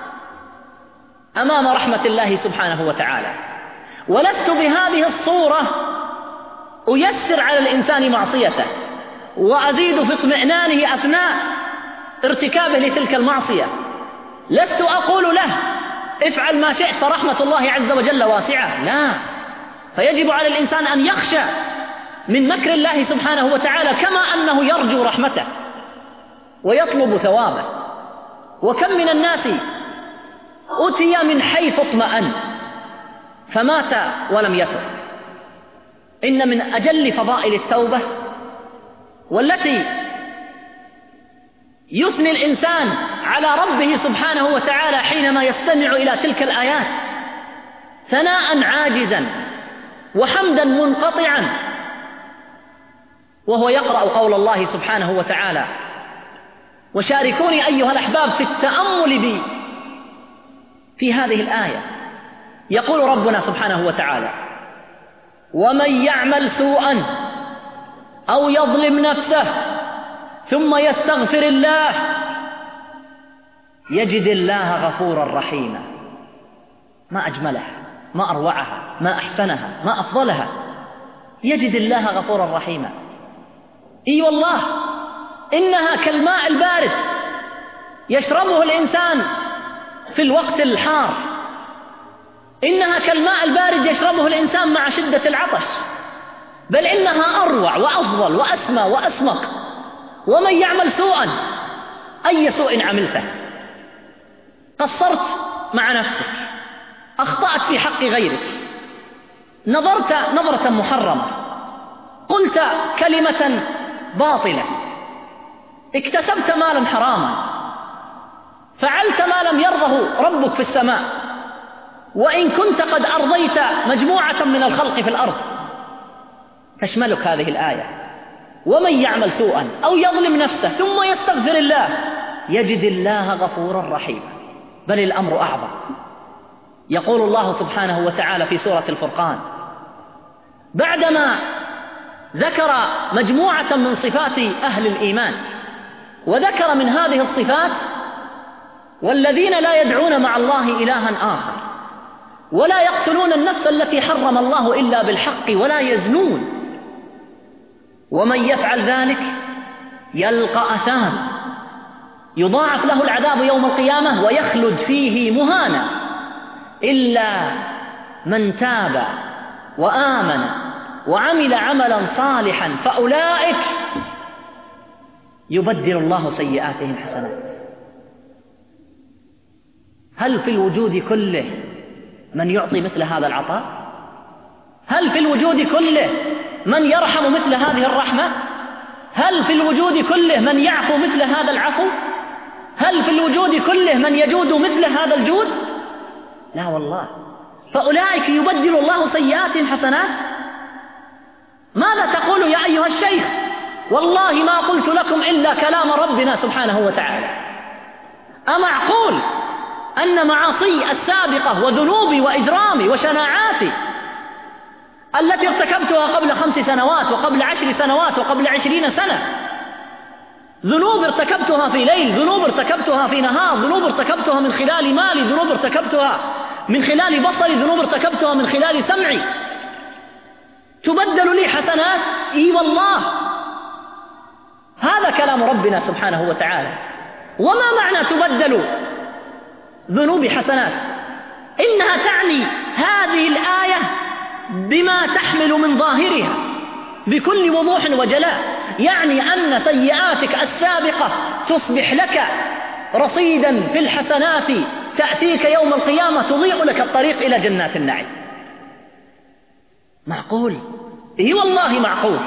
أمام رحمة الله سبحانه وتعالى؟ ولست بهذه الصورة أيسر على الإنسان معصيته وأزيد في اطمئنانه أثناء ارتكابه لتلك المعصية. لست أقول له: افعل ما شئت فرحمة الله عز وجل واسعة، لا، فيجب على الإنسان أن يخشى من مكر الله سبحانه وتعالى كما أنه يرجو رحمته ويطلب ثوابه. وكم من الناس أتي من حيث اطمأن فمات ولم يتب. إن من أجل فضائل التوبة، والتي يثني الإنسان على ربه سبحانه وتعالى حينما يستمع إلى تلك الآيات ثناء عاجزا وحمدا منقطعا، وهو يقرأ قول الله سبحانه وتعالى. وشاركوني أيها الأحباب في التأمل في هذه الآية. يقول ربنا سبحانه وتعالى: ومن يعمل سوءا أو يظلم نفسه ثم يستغفر الله يجد الله غفورا رحيما. ما أجملها، ما أروعها، ما أحسنها، ما أفضلها. يجد الله غفورا رحيما. إي والله، إنها كالماء البارد يشربه الإنسان في الوقت الحار، إنها كالماء البارد يشربه الإنسان مع شدة العطش، بل إنها أروع وأفضل وأسمى وأسمق. ومن يعمل سوءا، أي سوء عملته؟ قصرت مع نفسك، أخطأت في حق غيرك، نظرت نظرة محرمة، قلت كلمة باطلة، اكتسبت مالا حراما، فعلت ما لم يرضه ربك في السماء، وإن كنت قد أرضيت مجموعة من الخلق في الأرض. تشملك هذه الآية: ومن يعمل سوءا أو يظلم نفسه ثم يستغفر الله يجد الله غفورا رحيما. بل الأمر أعظم. يقول الله سبحانه وتعالى في سورة الفرقان بعدما ذكر مجموعة من صفات أهل الإيمان، وذكر من هذه الصفات: والذين لا يدعون مع الله إلها آخر ولا يقتلون النفس التي حرم الله إلا بالحق ولا يزنون ومن يفعل ذلك يلقى أثاما يضاعف له العذاب يوم القيامة ويخلد فيه مهانا إلا من تاب وآمن وعمل عملا صالحا فأولئك يبدل الله سيئاتهم حسنات. هل في الوجود كله من يعطي مثل هذا العطاء؟ هل في الوجود كله من يرحم مثل هذه الرحمة؟ هل في الوجود كله من يعفو مثل هذا العفو؟ هل في الوجود كله من يجود مثل هذا الجود؟ لا والله. فأولئك يبدل الله سيئاتهم حسنات. ماذا تقول يا أيها الشيخ؟ والله ما قلت لكم إلا كلام ربنا سبحانه وتعالى. أمعقول أن معاصي السابقة وذنوبي وإجرامي وشناعاتي التي ارتكبتها قبل 5 سنوات وقبل 10 سنوات وقبل 20 سنة، ذنوب ارتكبتها في ليل، ذنوب ارتكبتها في نهار، ذنوب ارتكبتها من خلال مالي، ذنوب ارتكبتها من خلال بصري، ذنوب ارتكبتها من خلال سمعي، تبدل لي حسنات؟ إي والله. هذا كلام ربنا سبحانه وتعالى. وما معنى تبدل ذنوب حسنات؟ إنها تعني هذه الآية بما تحمل من ظاهرها بكل وضوح وجلاء، يعني أن سيئاتك السابقة تصبح لك رصيدا في الحسنات تأتيك يوم القيامة تضيء لك الطريق إلى جنات النعيم. معقول؟ إيه والله معقول.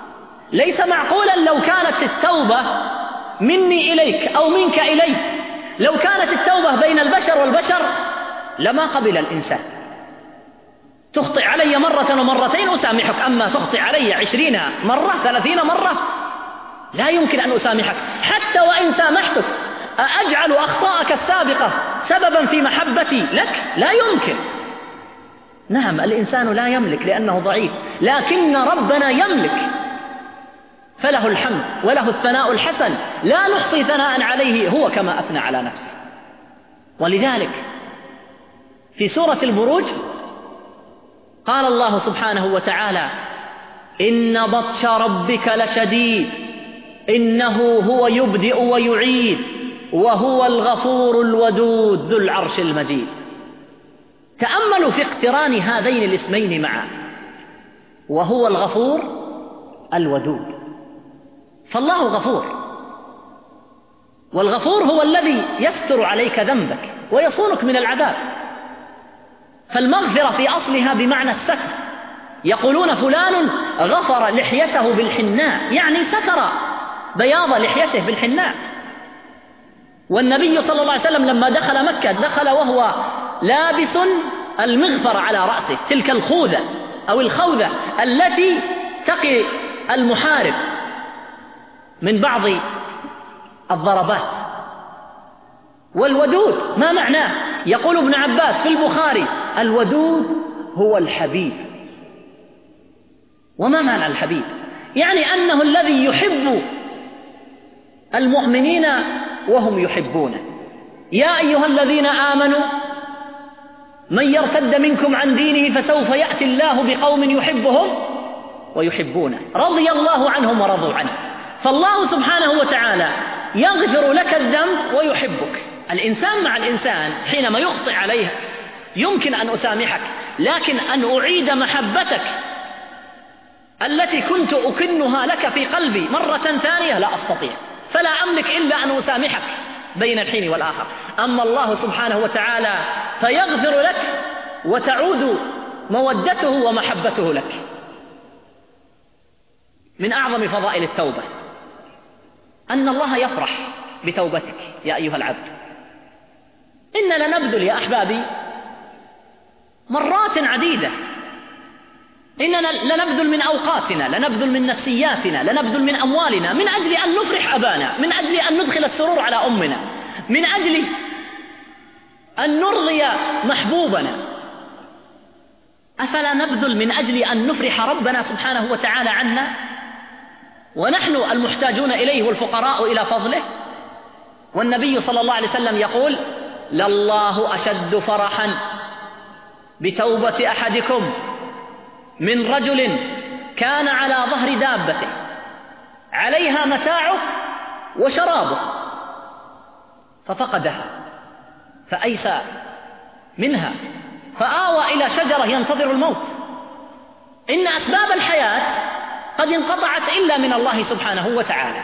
ليس معقولا لو كانت التوبة مني إليك أو منك إليك لو كانت التوبة بين البشر والبشر لما قبل الإنسان. تخطئ علي مرة ومرتين أسامحك، أما تخطئ علي 20 مرة 30 مرة لا يمكن أن أسامحك. حتى وإن سامحتك أجعل أخطاءك السابقة سببا في محبتي لك؟ لا يمكن. نعم الإنسان لا يملك لأنه ضعيف، لكن ربنا يملك، فله الحمد وله الثناء الحسن، لا نحصي ثناء عليه هو كما أثنى على نفسه. ولذلك في سورة البروج قال الله سبحانه وتعالى: إن بطش ربك لشديد إنه هو يبدئ ويعيد وهو الغفور الودود ذو العرش المجيد. تأملوا في اقتران هذين الاسمين معا، وهو الغفور الودود. فالله غفور، والغفور هو الذي يستر عليك ذنبك ويصونك من العذاب. فالمغفرة في أصلها بمعنى الستر. يقولون فلان غفر لحيته بالحناء، يعني ستر بياض لحيته بالحناء. والنبي صلى الله عليه وسلم لما دخل مكة دخل وهو لابس المغفر على رأسه، تلك الخوذة أو الخوذة التي تقي المحارب من بعض الضربات. والودود ما معناه؟ يقول ابن عباس في البخاري: الودود هو الحبيب. وما معنى الحبيب؟ يعني أنه الذي يحب المؤمنين وهم يحبونه. يا أيها الذين آمنوا من يرتد منكم عن دينه فسوف يأتي الله بقوم يحبهم ويحبونه رضي الله عنهم ورضوا عنه. فالله سبحانه وتعالى يغفر لك الذنب ويحبك. الإنسان مع الإنسان حينما يخطئ عليه يمكن أن أسامحك، لكن أن أعيد محبتك التي كنت أكنها لك في قلبي مرة ثانية لا أستطيع، فلا أملك إلا أن أسامحك بين الحين والآخر. أما الله سبحانه وتعالى فيغفر لك وتعود مودته ومحبته لك. من أعظم فضائل التوبة أن الله يفرح بتوبتك يا أيها العبد. إننا لنبذل يا أحبابي مرات عديدة، إننا لنبذل من أوقاتنا، لنبذل من نفسياتنا، لنبذل من أموالنا من أجل أن نفرح أبانا، من أجل أن ندخل السرور على أمنا، من أجل أن نرضي محبوبنا. أفلا نبذل من أجل أن نفرح ربنا سبحانه وتعالى عنا ونحن المحتاجون إليه والفقراء إلى فضله؟ والنبي صلى الله عليه وسلم يقول: لله أشد فرحا بتوبة أحدكم من رجل كان على ظهر دابته عليها متاعه وشرابه ففقدها فأيسى منها فآوى إلى شجرة ينتظر الموت. إن أسباب الحياة قد انقطعت إلا من الله سبحانه وتعالى،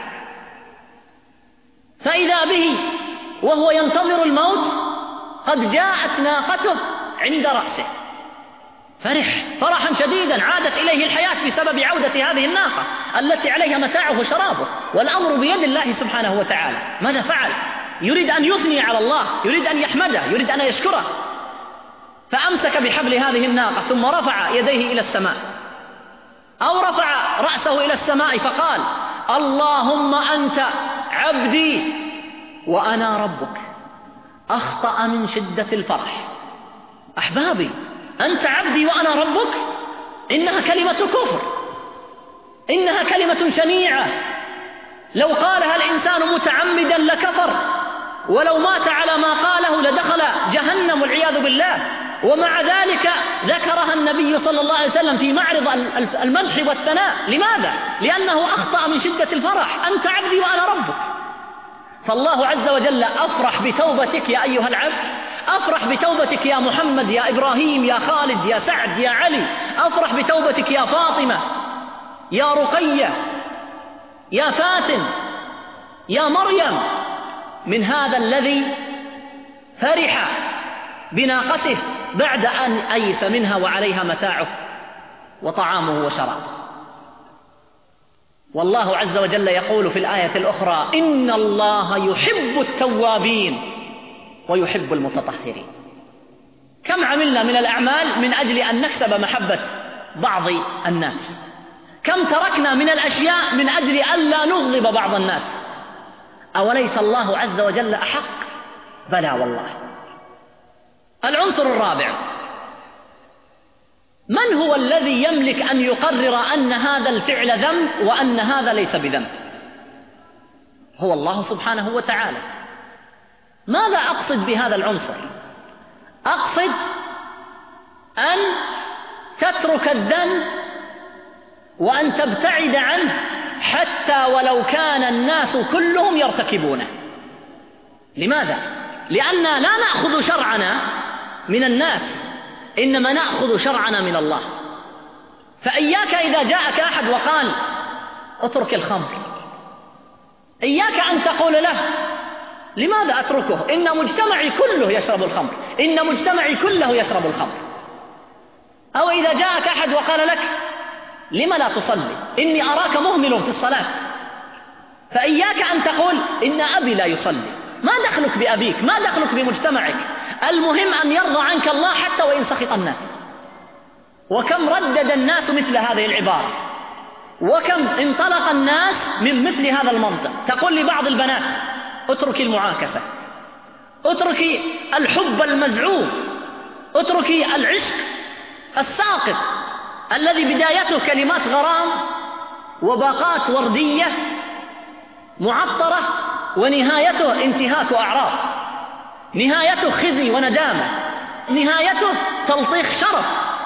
فإذا به وهو ينتظر الموت قد جاءت ناقته عند رأسه، فرح فرحا شديدا، عادت إليه الحياة بسبب عودة هذه الناقة التي عليها متاعه وشرابه، والأمر بيد الله سبحانه وتعالى. ماذا فعل؟ يريد أن يثني على الله، يريد أن يحمده، يريد أن يشكره، فأمسك بحبل هذه الناقة ثم رفع يديه إلى السماء أو رفع رأسه إلى السماء فقال: اللهم أنت عبدي وأنا ربك. أخطأ من شدة الفرح. أحبابي، أنت عبدي وأنا ربك، إنها كلمة كفر، إنها كلمة شنيعة، لو قالها الإنسان متعمدا لكفر، ولو مات على ما قاله لدخل جهنم والعياذ بالله. ومع ذلك ذكرها النبي صلى الله عليه وسلم في معرض المدح والثناء. لماذا؟ لأنه أخطأ من شدة الفرح. أنت عبدي وأنا ربك. فالله عز وجل أفرح بتوبتك يا أيها العبد، أفرح بتوبتك يا محمد، يا إبراهيم، يا خالد، يا سعد، يا علي، أفرح بتوبتك يا فاطمة، يا رقية، يا فاتن، يا مريم، من هذا الذي فرح بناقته بعد أن أيس منها وعليها متاعه وطعامه وشرابه. والله عز وجل يقول في الآية الأخرى: إن الله يحب التوابين ويحب المتطهرين. كم عملنا من الأعمال من أجل أن نكسب محبة بعض الناس؟ كم تركنا من الأشياء من أجل أن لا نغضب بعض الناس؟ أوليس الله عز وجل أحق؟ بلى والله. العنصر الرابع: من هو الذي يملك أن يقرر أن هذا الفعل ذنب وأن هذا ليس بذنب؟ هو الله سبحانه وتعالى. ماذا أقصد بهذا العنصر؟ أقصد أن تترك الذنب وأن تبتعد عنه حتى ولو كان الناس كلهم يرتكبونه. لماذا؟ لأننا لا نأخذ شرعنا من الناس، إنما نأخذ شرعنا من الله. فإياك إذا جاءك أحد وقال اترك الخمر، إياك أن تقول له لماذا أتركه؟ إن مجتمعي كله يشرب الخمر، إن مجتمعي كله يشرب الخمر. أو إذا جاءك أحد وقال لك لما لا تصلي؟ إني أراك مهمل في الصلاة. فإياك أن تقول إن أبي لا يصلي. ما دخلك بأبيك، ما دخلك بمجتمعك، المهم أن يرضى عنك الله حتى وإن سخط الناس. وكم ردد الناس مثل هذه العبارة، وكم انطلق الناس من مثل هذا المنطق. تقول لبعض البنات اتركي المعاكسة، اتركي الحب المزعوم، اتركي العشق الساقط الذي بدايته كلمات غرام وباقات وردية معطرة ونهايته انتهاك أعراض، نهايته خزي وندامة، نهايته تلطيخ شرف،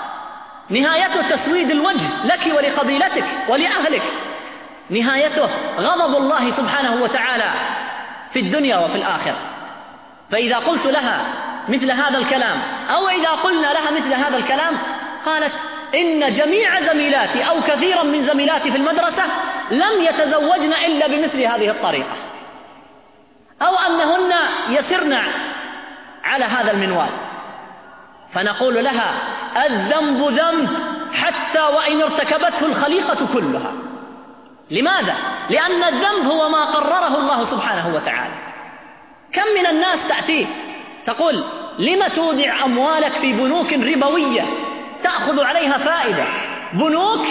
نهايته تسويد الوجه لك ولقبيلتك ولأهلك، نهايته غضب الله سبحانه وتعالى في الدنيا وفي الآخرة. فإذا قلت لها مثل هذا الكلام أو إذا قلنا لها مثل هذا الكلام قالت إن جميع زميلاتي أو كثيرا من زميلاتي في المدرسة لم يتزوجن إلا بمثل هذه الطريقة، أو أنهن يسرن على هذا المنوال. فنقول لها الذنب ذنب حتى وإن ارتكبته الخليقة كلها. لماذا؟ لأن الذنب هو ما قرره الله سبحانه وتعالى. كم من الناس تأتيه تقول لم تودع أموالك في بنوك ربوية تأخذ عليها فائدة، بنوك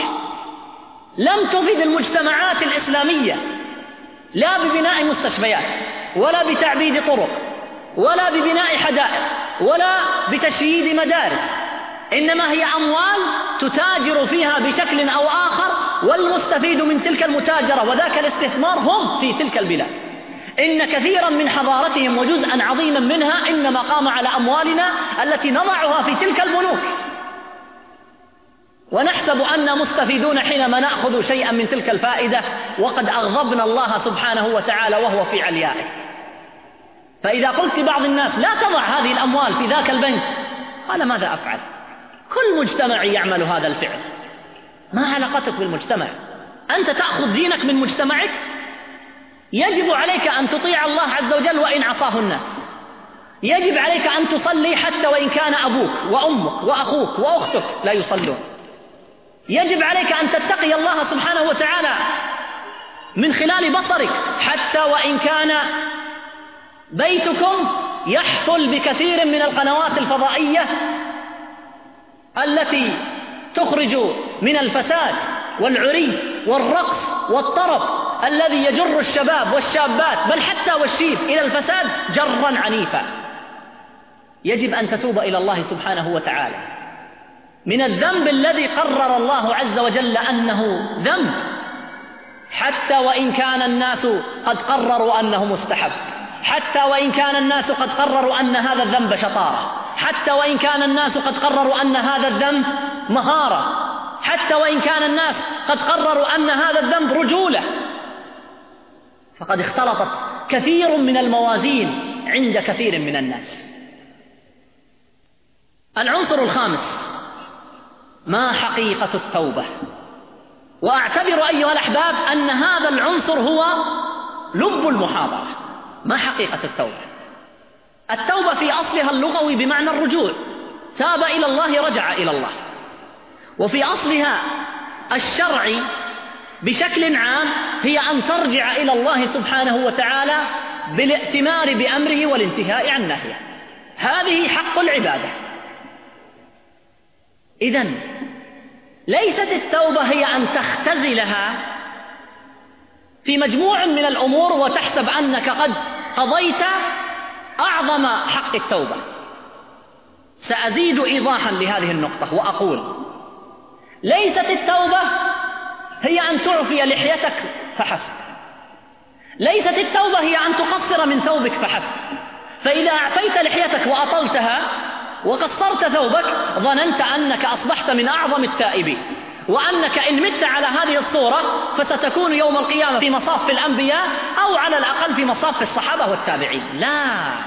لم تفيد المجتمعات الإسلامية لا ببناء مستشفيات ولا بتعبيد طرق ولا ببناء حدائق ولا بتشييد مدارس، إنما هي أموال تتاجر فيها بشكل أو آخر، والمستفيد من تلك المتاجرة وذاك الاستثمار هم في تلك البلاد. إن كثيرا من حضارتهم وجزءا عظيما منها إنما قام على أموالنا التي نضعها في تلك البنوك، ونحسب أن مستفيدون حينما نأخذ شيئا من تلك الفائدة وقد أغضبنا الله سبحانه وتعالى وهو في عليائه. فإذا قلت لبعض الناس لا تضع هذه الأموال في ذاك البنك، قال ماذا أفعل؟ كل مجتمع يعمل هذا الفعل، ما علاقتك بالمجتمع؟ أنت تأخذ دينك من مجتمعك، يجب عليك أن تطيع الله عز وجل وإن عصاه الناس، يجب عليك أن تصلي حتى وإن كان أبوك وأمك وأخوك وأختك لا يصلون، يجب عليك أن تتقي الله سبحانه وتعالى من خلال بصرك حتى وإن كان بيتكم يحفل بكثير من القنوات الفضائية التي تخرج من الفساد والعري والرقص والطرب الذي يجر الشباب والشابات بل حتى والشيب إلى الفساد جرا عنيفا. يجب أن تتوب إلى الله سبحانه وتعالى من الذنب الذي قرر الله عز وجل أنه ذنب، حتى وإن كان الناس قد قرروا أنه مستحب، حتى وإن كان الناس قد قرروا أن هذا الذنب شطارة، حتى وإن كان الناس قد قرروا أن هذا الذنب مهارة، حتى وإن كان الناس قد قرروا أن هذا الذنب رجولة، فقد اختلطت كثير من الموازين عند كثير من الناس. العنصر الخامس: ما حقيقة التوبة؟ وأعتبر أيها الأحباب أن هذا العنصر هو لب المحاضرة. ما حقيقة التوبة؟ التوبة في أصلها اللغوي بمعنى الرجوع، تاب إلى الله رجع إلى الله. وفي أصلها الشرعي بشكل عام هي أن ترجع إلى الله سبحانه وتعالى بالائتمار بأمره والانتهاء عن نهيه. هذه حق العبادة. إذن ليست التوبة هي أن تختزلها في مجموع من الأمور وتحسب أنك قد قضيت أعظم حق التوبة. سأزيد إيضاحا لهذه النقطة وأقول: ليست التوبة هي أن تعفي لحيتك فحسب، ليست التوبة هي أن تقصر من ثوبك فحسب. فإذا أعفيت لحيتك وأطلتها وقصرت ثوبك ظننت أنك أصبحت من أعظم التائبين، وأنك إن مت على هذه الصورة فستكون يوم القيامة في مصاف الأنبياء أو على الأقل في مصاف الصحابة والتابعين. لا،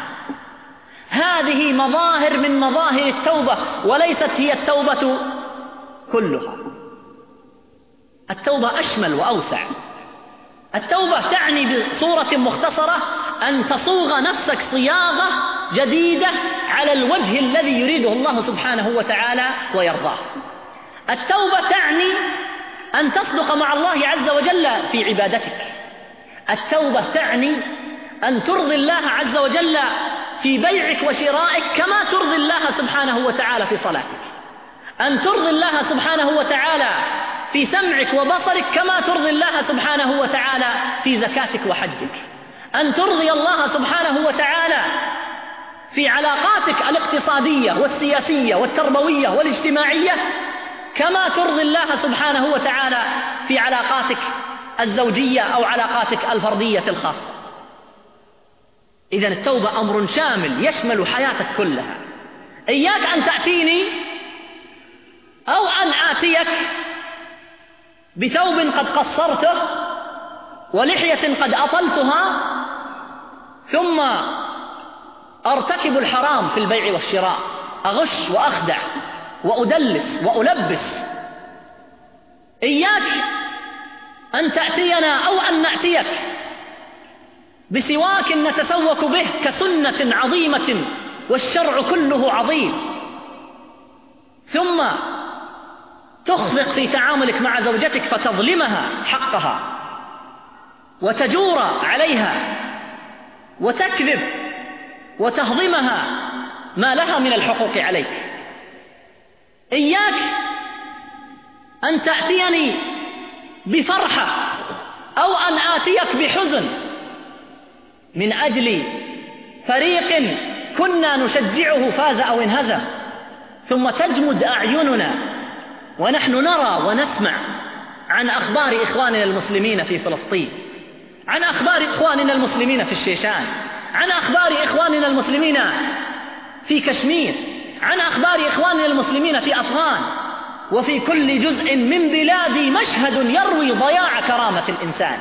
هذه مظاهر من مظاهر التوبة وليست هي التوبة كلها. التوبة أشمل وأوسع. التوبة تعني بصورة مختصرة أن تصوغ نفسك صياغة جديدة على الوجه الذي يريده الله سبحانه وتعالى ويرضاه. التوبة تعني أن تصدق مع الله عز وجل في عبادتك. التوبة تعني أن ترضي الله عز وجل في بيعك وشرائك كما ترضي الله سبحانه وتعالى في صلاتك، أن ترضي الله سبحانه وتعالى في سمعك وبصرك كما ترضي الله سبحانه وتعالى في زكاتك وحجك، أن ترضي الله سبحانه وتعالى في علاقاتك الاقتصادية والسياسية والتربوية والاجتماعية كما ترضي الله سبحانه وتعالى في علاقاتك الزوجية أو علاقاتك الفردية الخاصة. إذن التوبة أمر شامل يشمل حياتك كلها. إياك أن تأتيني أو أن آتيك بثوب قد قصرته ولحية قد أطلتها ثم أرتكب الحرام في البيع والشراء، أغش وأخدع وأدلس وألبس. إياك أن تأتينا أو أن نأتيك بسواك نتسوك به كسنة عظيمة والشرع كله عظيم، ثم تخفق في تعاملك مع زوجتك فتظلمها حقها وتجور عليها وتكذب وتهضمها ما لها من الحقوق عليك. إياك أن تأتيني بفرحة أو أن آتيك بحزن من أجل فريق كنا نشجعه فاز أو انهزم، ثم تجمد أعيننا ونحن نرى ونسمع عن أخبار إخواننا المسلمين في فلسطين، عن أخبار إخواننا المسلمين في الشيشان، عن أخبار إخواننا المسلمين في كشمير، عن أخبار إخواننا المسلمين في أفغان، وفي كل جزء من بلادي مشهد يروي ضياع كرامة الإنسان،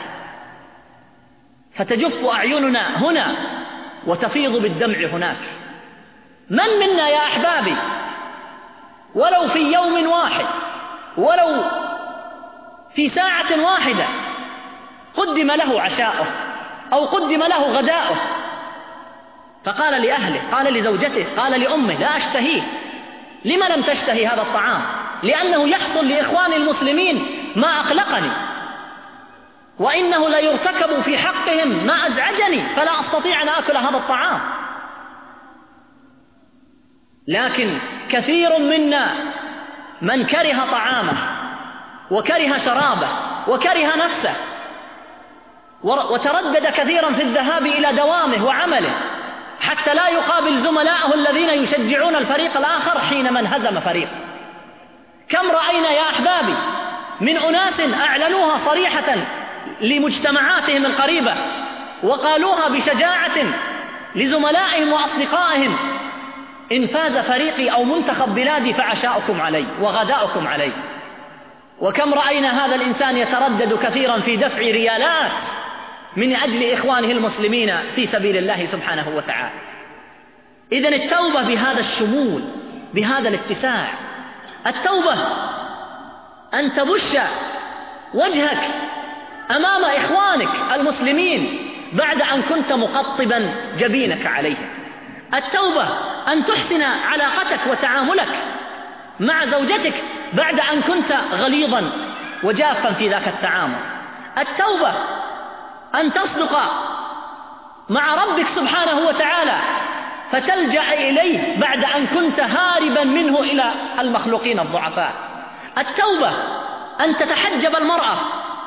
فتجف أعيننا هنا وتفيض بالدمع هناك. من منا يا أحبابي ولو في يوم واحد ولو في ساعة واحدة قدم له عشاؤه أو قدم له غداؤه فقال لأهله، قال لزوجته، قال لأمه: لا أشتهيه. لما لم تشتهي هذا الطعام؟ لأنه يحصل لإخواني المسلمين ما أقلقني، وإنه لا يرتكب في حقهم ما أزعجني، فلا أستطيع أن أكل هذا الطعام. لكن كثير منا من كره طعامه وكره شرابه وكره نفسه وتردد كثيرا في الذهاب إلى دوامه وعمله حتى لا يقابل زملائه الذين يشجعون الفريق الآخر حينما انهزم فريق. كم رأينا يا أحبابي من أناس أعلنوها صريحة لمجتمعاتهم القريبة وقالوها بشجاعة لزملائهم وأصدقائهم: إن فاز فريقي أو منتخب بلادي فعشاؤكم علي وغداؤكم علي. وكم رأينا هذا الإنسان يتردد كثيرا في دفع ريالات من أجل إخوانه المسلمين في سبيل الله سبحانه وتعالى. إذن التوبة بهذا الشمول، بهذا الاتساع. التوبة أن تبش وجهك أمام إخوانك المسلمين بعد أن كنت مقطبا جبينك عليهم. التوبة أن تحسن علاقتك وتعاملك مع زوجتك بعد أن كنت غليظا وجافا في ذاك التعامل. التوبة أن تصدق مع ربك سبحانه وتعالى فتلجأ إليه بعد أن كنت هاربا منه إلى المخلوقين الضعفاء. التوبة أن تتحجب المرأة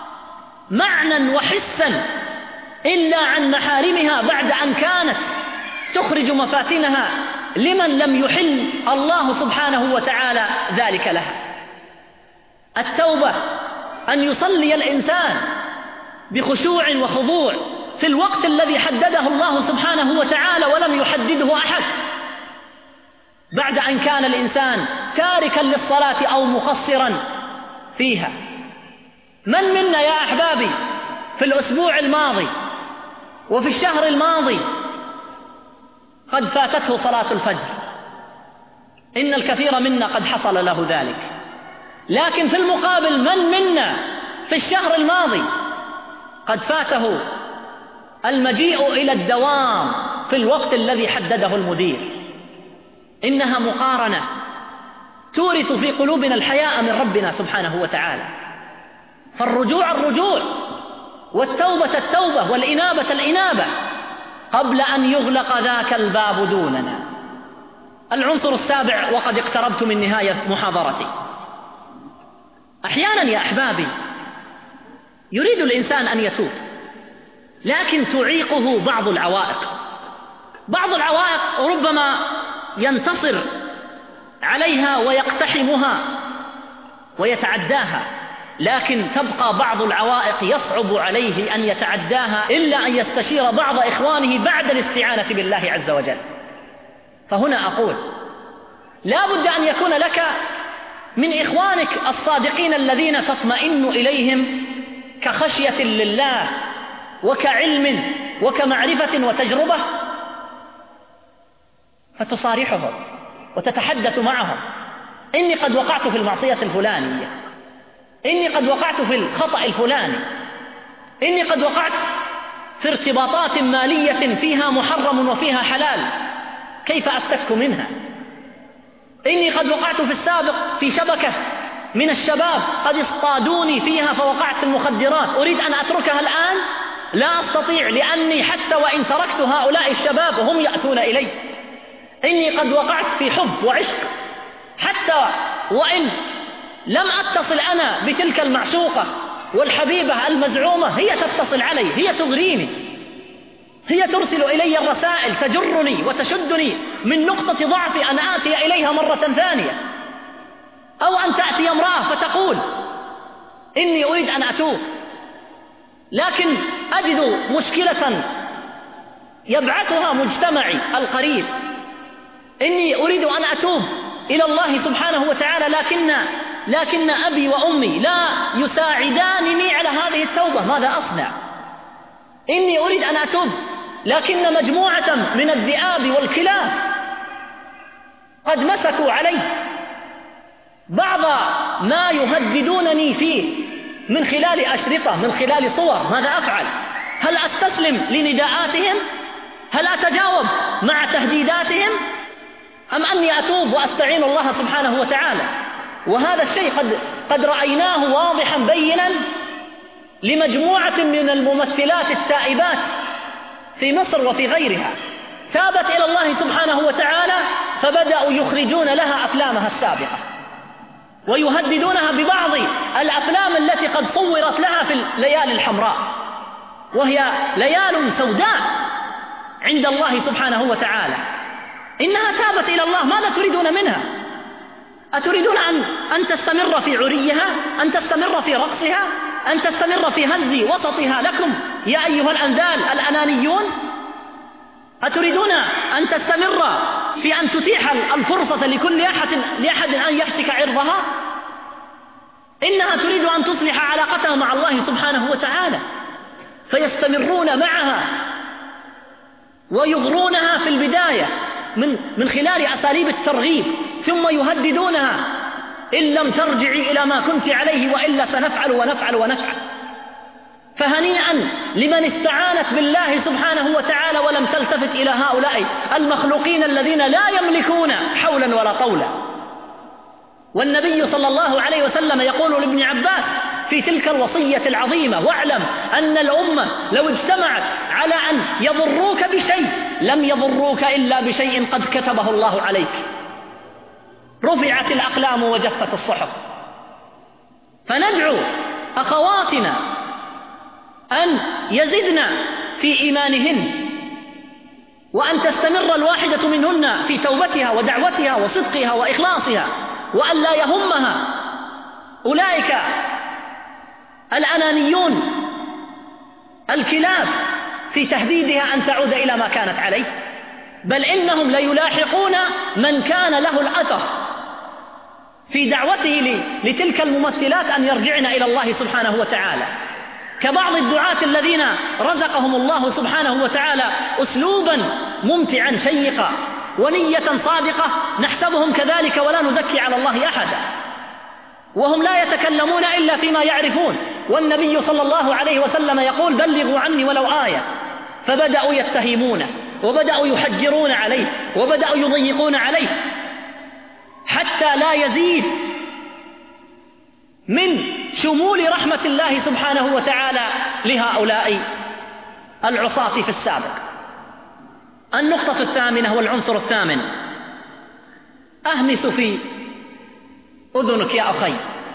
معنى وحسا إلا عن محارمها بعد أن كانت تخرج مفاتنها لمن لم يحل الله سبحانه وتعالى ذلك لها. التوبة أن يصلي الإنسان بخشوع وخضوع في الوقت الذي حدده الله سبحانه وتعالى ولم يحدده أحد، بعد أن كان الإنسان تاركا للصلاة أو مقصرا فيها. من منا يا أحبابي في الأسبوع الماضي وفي الشهر الماضي قد فاتته صلاة الفجر؟ إن الكثير منا قد حصل له ذلك. لكن في المقابل من منا في الشهر الماضي قد فاته المجيء إلى الدوام في الوقت الذي حدده المدير؟ إنها مقارنة تورث في قلوبنا الحياء من ربنا سبحانه وتعالى. فالرجوع الرجوع، والتوبة التوبة، والإنابة الإنابة قبل أن يغلق ذاك الباب دوننا. العنصر السابع، وقد اقتربت من نهاية محاضرتي. أحيانا يا أحبابي يريد الإنسان أن يتوب لكن تعيقه بعض العوائق. بعض العوائق ربما ينتصر عليها ويقتحمها ويتعداها، لكن تبقى بعض العوائق يصعب عليه أن يتعداها إلا أن يستشير بعض إخوانه بعد الاستعانة بالله عز وجل. فهنا أقول لا بد أن يكون لك من إخوانك الصادقين الذين تطمئن إليهم كخشية لله وكعلم وكمعرفة وتجربة، فتصارحهم وتتحدث معهم: إني قد وقعت في المعصية الفلانية، إني قد وقعت في الخطأ الفلاني، إني قد وقعت في ارتباطات مالية فيها محرم وفيها حلال، كيف أفتك منها؟ إني قد وقعت في السابق في شبكة من الشباب قد اصطادوني فيها فوقعت في المخدرات، أريد أن أتركها الآن لا أستطيع، لأني حتى وإن تركت هؤلاء الشباب هم يأتون إلي. إني قد وقعت في حب وعشق، حتى وإن لم أتصل أنا بتلك المعشوقة والحبيبة المزعومة، هي تتصل علي، هي تغريني، هي ترسل إلي الرسائل تجرني وتشدني من نقطة ضعفي أن آتي إليها مرة ثانية. أو أن تأتي امرأة فتقول: إني أريد أن أتوب لكن أجد مشكلة يبعثها مجتمعي القريب، إني أريد أن أتوب إلى الله سبحانه وتعالى لكن أبي وأمي لا يساعدانني على هذه التوبة، ماذا أصنع؟ إني أريد أن أتوب لكن مجموعة من الذئاب والكلاب قد مسكوا علي بعض ما يهددونني فيه من خلال أشرطة، من خلال صور، ماذا أفعل؟ هل أستسلم لنداءاتهم؟ هل أتجاوب مع تهديداتهم؟ أم أني أتوب وأستعين الله سبحانه وتعالى؟ وهذا الشيء قد رأيناه واضحا بينا لمجموعة من الممثلات التائبات في مصر وفي غيرها، تابت إلى الله سبحانه وتعالى فبدأوا يخرجون لها أفلامها السابقة ويهددونها ببعض الأفلام التي قد صورت لها في الليالي الحمراء، وهي ليال سوداء عند الله سبحانه وتعالى. إنها تابت إلى الله، ماذا تريدون منها؟ أتريدون أن تستمر في عريها؟ أن تستمر في رقصها؟ أن تستمر في هز وسطها لكم يا أيها الأنذال الأنانيون؟ أتريدون أن تستمر في أن تتيح الفرصة لكل أحد أن يفتك عرضها؟ إنها تريد أن تصلح علاقتها مع الله سبحانه وتعالى، فيستمرون معها ويغرونها في البداية من خلال أساليب الترغيب، ثم يهددونها: إن لم ترجعي إلى ما كنت عليه وإلا سنفعل ونفعل ونفعل. فهنيئا لمن استعانت بالله سبحانه وتعالى ولم تلتفت إلى هؤلاء المخلوقين الذين لا يملكون حولا ولا طولا. والنبي صلى الله عليه وسلم يقول لابن عباس: في تلك الوصية العظيمة. واعلم أن الأمة لو اجتمعت على أن يضروك بشيء لم يضروك إلا بشيء قد كتبه الله عليك. رفعت الأقلام وجفت الصحف. فندعو أخواتنا أن يزدن في إيمانهن، وأن تستمر الواحدة منهن في توبتها ودعوتها وصدقها وإخلاصها، وأن لا يهمها أولئك الأنانيون الكلاب في تهديدها أن تعود إلى ما كانت عليه، بل إنهم ليلاحقون من كان له الأثر في دعوته لتلك الممثلات أن يرجعن إلى الله سبحانه وتعالى، كبعض الدعاة الذين رزقهم الله سبحانه وتعالى أسلوبا ممتعا شيقا ونية صادقة، نحسبهم كذلك ولا نزكي على الله أحدا، وهم لا يتكلمون إلا فيما يعرفون. والنبي صلى الله عليه وسلم يقول: بلغوا عني ولو آية. فبدأوا يتهمونه وبدأوا يحجرون عليه وبدأوا يضيقون عليه حتى لا يزيد من شمول رحمة الله سبحانه وتعالى لهؤلاء العصاة في السابق. النقطة الثامنة والعنصر الثامن: أهمس في أذنك يا أخي،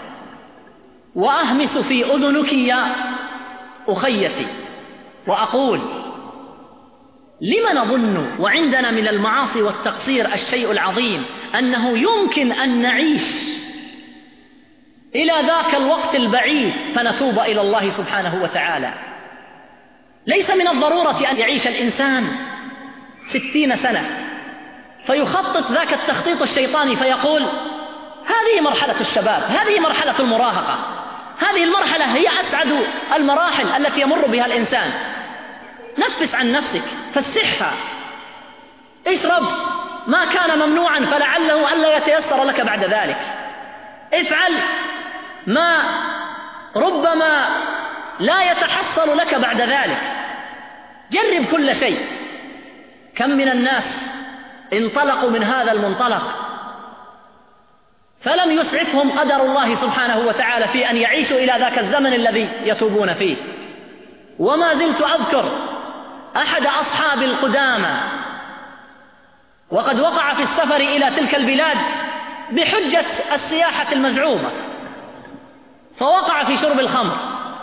وأهمس في أذنك يا أخيتي، وأقول: لما نظن وعندنا من المعاصي والتقصير الشيء العظيم أنه يمكن أن نعيش إلى ذاك الوقت البعيد فنتوب إلى الله سبحانه وتعالى؟ ليس من الضرورة أن يعيش الإنسان 60 سنة فيخطط ذاك التخطيط الشيطاني فيقول: هذه مرحلة الشباب، هذه مرحلة المراهقة، هذه المرحلة هي أسعد المراحل التي يمر بها الإنسان. نفس عن نفسك، فسحها، اشرب ما كان ممنوعا فلعله ألا يتيسر لك بعد ذلك، افعل ما ربما لا يتحصل لك بعد ذلك، جرب كل شيء. كم من الناس انطلقوا من هذا المنطلق فلم يسعفهم قدر الله سبحانه وتعالى في أن يعيشوا إلى ذاك الزمن الذي يتوبون فيه. وما زلت أذكر أحد أصحاب القدامى وقد وقع في السفر إلى تلك البلاد بحجة السياحة المزعومة، فوقع في شرب الخمر،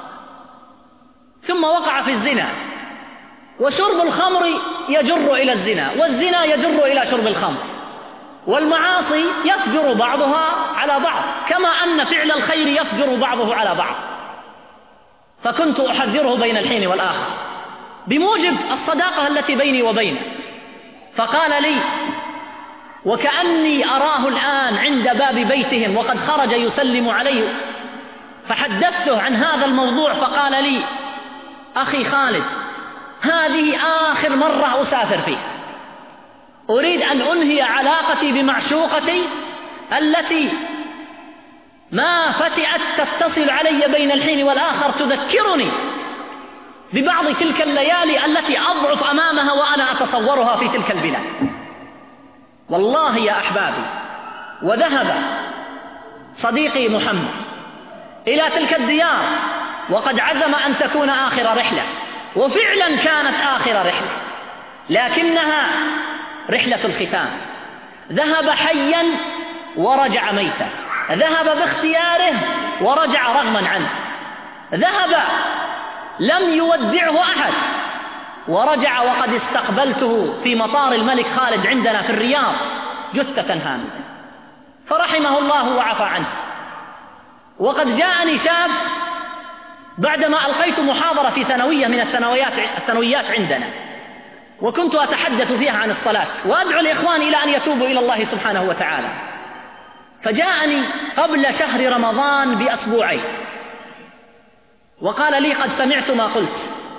ثم وقع في الزنا، وشرب الخمر يجر إلى الزنا، والزنا يجر إلى شرب الخمر، والمعاصي يفجر بعضها على بعض كما أن فعل الخير يفجر بعضه على بعض. فكنت أحذره بين الحين والآخر بموجب الصداقة التي بيني وبينه، فقال لي وكأني أراه الآن عند باب بيتهم وقد خرج يسلم عليه، فحدثته عن هذا الموضوع فقال لي: أخي خالد، هذه آخر مرة أسافر فيها، أريد أن أنهي علاقتي بمعشوقتي التي ما فتئت تتصل علي بين الحين والآخر، تذكرني ببعض تلك الليالي التي أضعف أمامها وأنا أتصورها في تلك البلاد. والله يا أحبابي، وذهب صديقي محمد إلى تلك الديار وقد عزم أن تكون آخر رحلة، وفعلا كانت آخر رحلة، لكنها رحلة الختام. ذهب حيا ورجع ميتا، ذهب باختياره ورجع رغما عنه، ذهب لم يودعه أحد ورجع وقد استقبلته في مطار الملك خالد عندنا في الرياض جثة هامدة، فرحمه الله وعفى عنه. وقد جاءني شاب بعدما ألقيت محاضرة في ثانوية من الثانويات عندنا، وكنت أتحدث فيها عن الصلاة وأدعو الإخوان إلى أن يتوبوا إلى الله سبحانه وتعالى، فجاءني قبل شهر رمضان بأسبوعين وقال لي: قد سمعت ما قلت،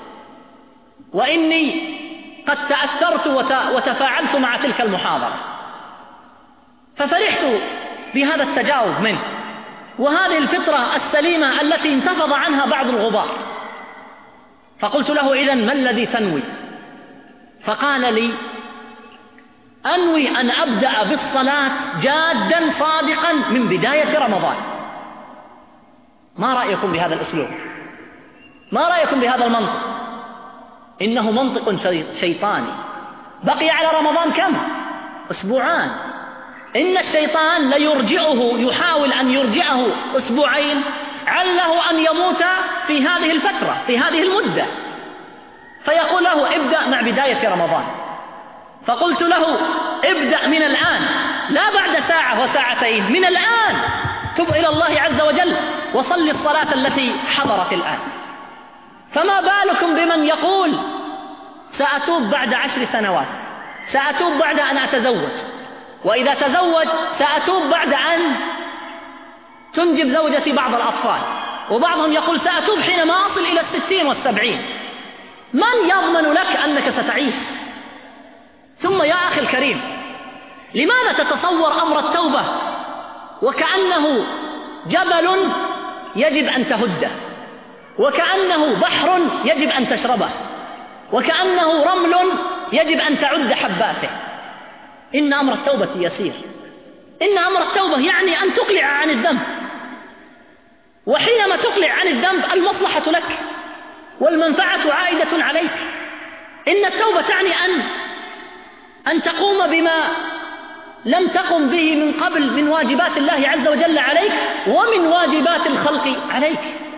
وإني قد تأثرت وتفاعلت مع تلك المحاضرة. ففرحت بهذا التجاوب منه وهذه الفطرة السليمة التي انتفض عنها بعض الغبار. فقلت له: إذن ما الذي تنوي؟ فقال لي: أنوي أن أبدأ بالصلاة جادا صادقا من بداية رمضان. ما رأيكم بهذا الأسلوب؟ ما رأيكم بهذا المنطق؟ إنه منطق شيطاني. بقي على رمضان كم؟ أسبوعان. إن الشيطان ليرجعه، يحاول أن يرجعه أسبوعين عله أن يموت في هذه الفترة، في هذه المدة، فيقول له ابدأ مع بداية رمضان. فقلت له ابدأ من الآن، لا بعد ساعة وساعتين، من الآن تب إلى الله عز وجل وصل الصلاة التي حضرت الآن. فما بالكم بمن يقول سأتوب بعد 10 سنوات، سأتوب بعد أن أتزوج، وإذا تزوج سأتوب بعد أن تنجب زوجتي بعض الأطفال، وبعضهم يقول سأتوب حينما أصل إلى 60 و70. من يضمن لك أنك ستعيش؟ ثم يا أخي الكريم، لماذا تتصور أمر التوبة وكأنه جبل يجب أن تهده، وكأنه بحر يجب أن تشربه، وكأنه رمل يجب أن تعد حباته؟ إن أمر التوبة يسير. إن أمر التوبة يعني أن تقلع عن الذنب، وحينما تقلع عن الذنب المصلحة لك والمنفعة عائدة عليك. إن التوبة تعني أن تقوم بما لم تقم به من قبل من واجبات الله عز وجل عليك ومن واجبات الخلق عليك.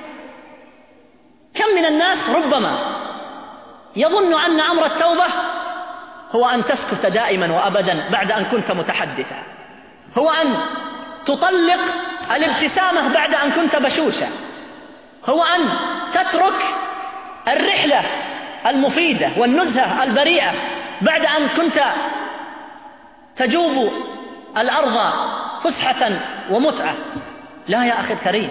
كم من الناس ربما يظن أن أمر التوبة هو أن تسكت دائما وأبدا بعد أن كنت متحدثا، هو أن تطلق الابتسامة بعد أن كنت بشوشا، هو أن تترك الرحلة المفيدة والنزهة البريئة بعد أن كنت تجوب الأرض فسحة ومتعة. لا يا أخي الكريم،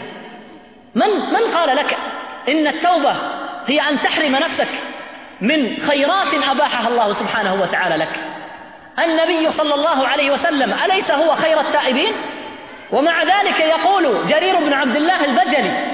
من قال لك إن التوبة هي أن تحرم نفسك من خيرات أباحها الله سبحانه وتعالى لك؟ النبي صلى الله عليه وسلم أليس هو خير التائبين؟ ومع ذلك يقول جرير بن عبد الله البجلي: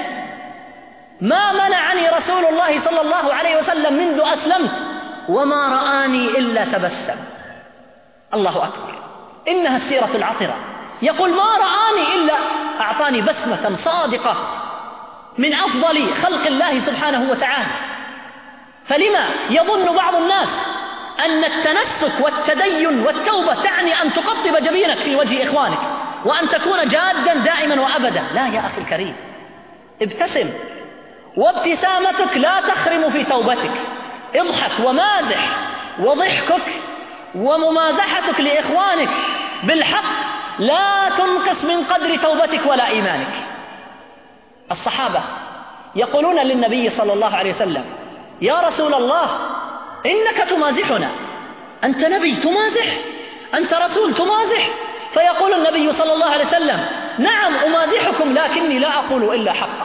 ما منعني رسول الله صلى الله عليه وسلم منذ أسلمت وما رآني إلا تبسم. الله أكبر، إنها السيرة العطرة. يقول ما رآني إلا أعطاني بسمة صادقة من أفضل خلق الله سبحانه وتعالى. فلما يظن بعض الناس أن التنسك والتدين والتوبة تعني أن تقطب جبينك في وجه إخوانك وأن تكون جادا دائما وأبدا؟ لا يا أخي الكريم، ابتسم، وابتسامتك لا تخرم في توبتك. اضحك ومازح، وضحكك وممازحتك لإخوانك بالحق لا تنقص من قدر توبتك ولا إيمانك. الصحابة يقولون للنبي صلى الله عليه وسلم: يا رسول الله، إنك تمازحنا، أنت نبي تمازح، أنت رسول تمازح. فيقول النبي صلى الله عليه وسلم: نعم أمازحكم لكني لا أقول إلا حقا.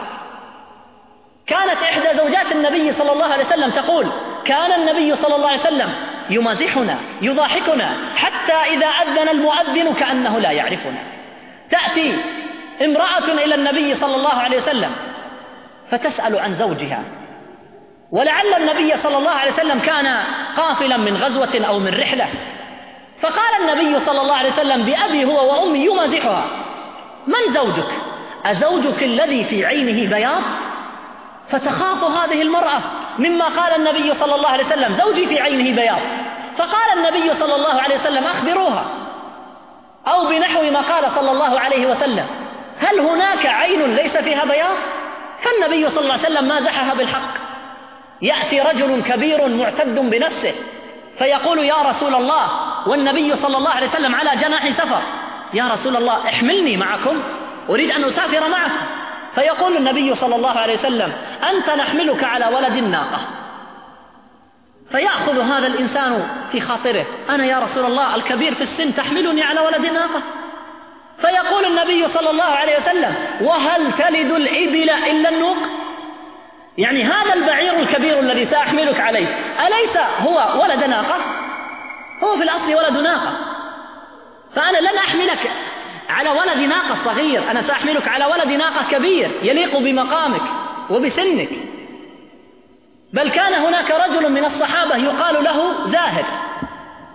كانت إحدى زوجات النبي صلى الله عليه وسلم تقول: كان النبي صلى الله عليه وسلم يمازحنا يضاحكنا حتى إذا أذن المؤذن كأنه لا يعرفنا. تأتي امرأة إلى النبي صلى الله عليه وسلم فتسأل عن زوجها، ولعل النبي صلى الله عليه وسلم كان قافلا من غزوة أو من رحلة، فقال النبي صلى الله عليه وسلم بأبي هو وأمي يمازحها: من زوجك؟ أزوجك الذي في عينه بياض؟ فتخاف هذه المرأة مما قال النبي صلى الله عليه وسلم: زوجي في عينه بياض. فقال النبي صلى الله عليه وسلم: أخبروها، أو بنحو ما قال صلى الله عليه وسلم: هل هناك عين ليس فيها بياض؟ فالنبي صلى الله عليه وسلم مازحها بالحق. يأتي رجل كبير معتد بنفسه فيقول: يا رسول الله، والنبي صلى الله عليه وسلم على جناح سفر: يا رسول الله احملني معكم، أريد أن أسافر معكم. فيقول النبي صلى الله عليه وسلم: أنت نحملك على ولد الناقة. فيأخذ هذا الإنسان في خاطره: أنا يا رسول الله الكبير في السن تحملني على ولد الناقة؟ فيقول النبي صلى الله عليه وسلم: وهل تلد الإبل إلا النوق؟ يعني هذا البعير الكبير الذي سأحملك عليه أليس هو ولد ناقة؟ هو في الأصل ولد ناقة. فأنا لن أحملك على ولد ناقة صغير، أنا سأحملك على ولد ناقة كبير يليق بمقامك وبسنك. بل كان هناك رجل من الصحابة يقال له زاهد،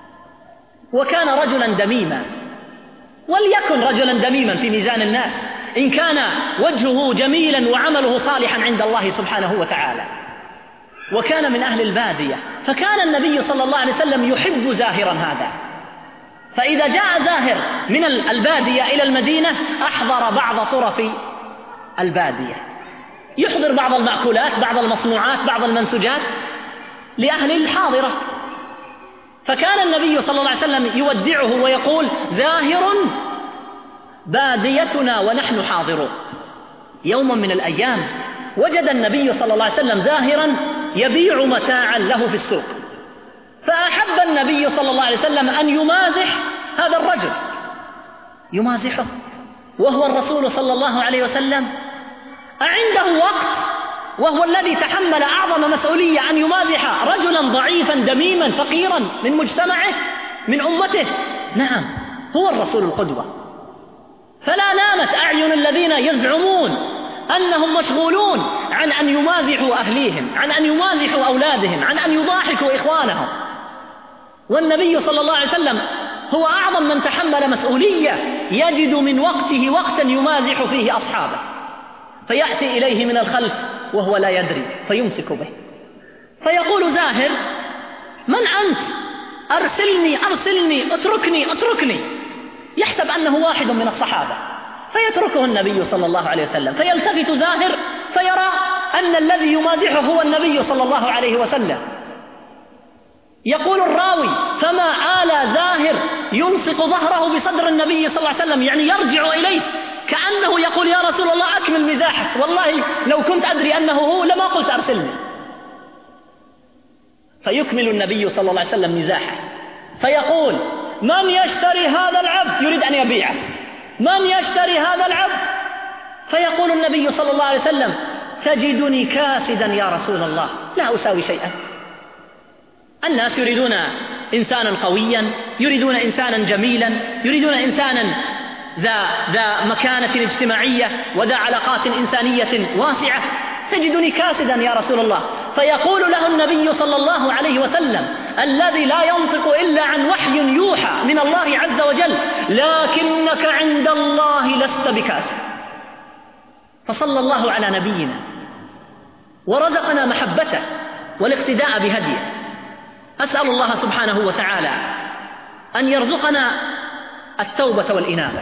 وكان رجلا دميما، وليكن رجلا دميما في ميزان الناس، إن كان وجهه جميلا وعمله صالحا عند الله سبحانه وتعالى. وكان من أهل البادية، فكان النبي صلى الله عليه وسلم يحب زاهرا هذا، فإذا جاء زاهر من البادية إلى المدينة أحضر بعض طرف البادية، يحضر بعض المأكولات، بعض المصنوعات، بعض المنسوجات لأهل الحاضرة. فكان النبي صلى الله عليه وسلم يودعه ويقول: زاهر باديتنا ونحن حاضرون. يوم من الأيام وجد النبي صلى الله عليه وسلم زاهرا يبيع متاعا له في السوق، فأحب النبي صلى الله عليه وسلم أن يمازح هذا الرجل، يمازحه وهو الرسول صلى الله عليه وسلم، أعنده وقت وهو الذي تحمل أعظم مسؤولية أن يمازح رجلا ضعيفا دميما فقيرا من مجتمعه من أمته؟ نعم، هو الرسول القدوة. فلا نامت أعين الذين يزعمون أنهم مشغولون عن أن يمازحوا أهليهم، عن أن يمازحوا أولادهم، عن أن يضاحكوا إخوانهم. والنبي صلى الله عليه وسلم هو أعظم من تحمل مسؤولية، يجد من وقته وقتا يمازح فيه أصحابه، فيأتي إليه من الخلف وهو لا يدري فيمسك به، فيقول: زاهر، من أنت؟ أرسلني، اتركني. يحسب أنه واحد من الصحابة، فيتركه النبي صلى الله عليه وسلم، فيلتفت زاهر فيرى أن الذي يمازحه هو النبي صلى الله عليه وسلم. يقول الراوي: فما آل زاهر يلصق ظهره بصدر النبي صلى الله عليه وسلم، يعني يرجع إليه كأنه يقول: يا رسول الله أكمل مزاحك، والله لو كنت أدري أنه هو لما قلت أرسلني. فيكمل النبي صلى الله عليه وسلم مزاحه فيقول: من يشتري هذا العبد؟ يريد أن يبيعه. من يشتري هذا العبد؟ فيقول النبي صلى الله عليه وسلم: تجدني كاسدا يا رسول الله، لا أساوي شيئا. الناس يريدون إنسانا قويا، يريدون إنسانا جميلا، يريدون إنسانا ذا مكانة اجتماعية وذا علاقات إنسانية واسعة. تجدني كاسدا يا رسول الله. فيقول له النبي صلى الله عليه وسلم الذي لا ينطق إلا عن وحي يوحى من الله عز وجل: لكنك عند الله لست بكاسد. فصلى الله على نبينا ورزقنا محبته والاقتداء بهديه. أسأل الله سبحانه وتعالى أن يرزقنا التوبة والإنابة،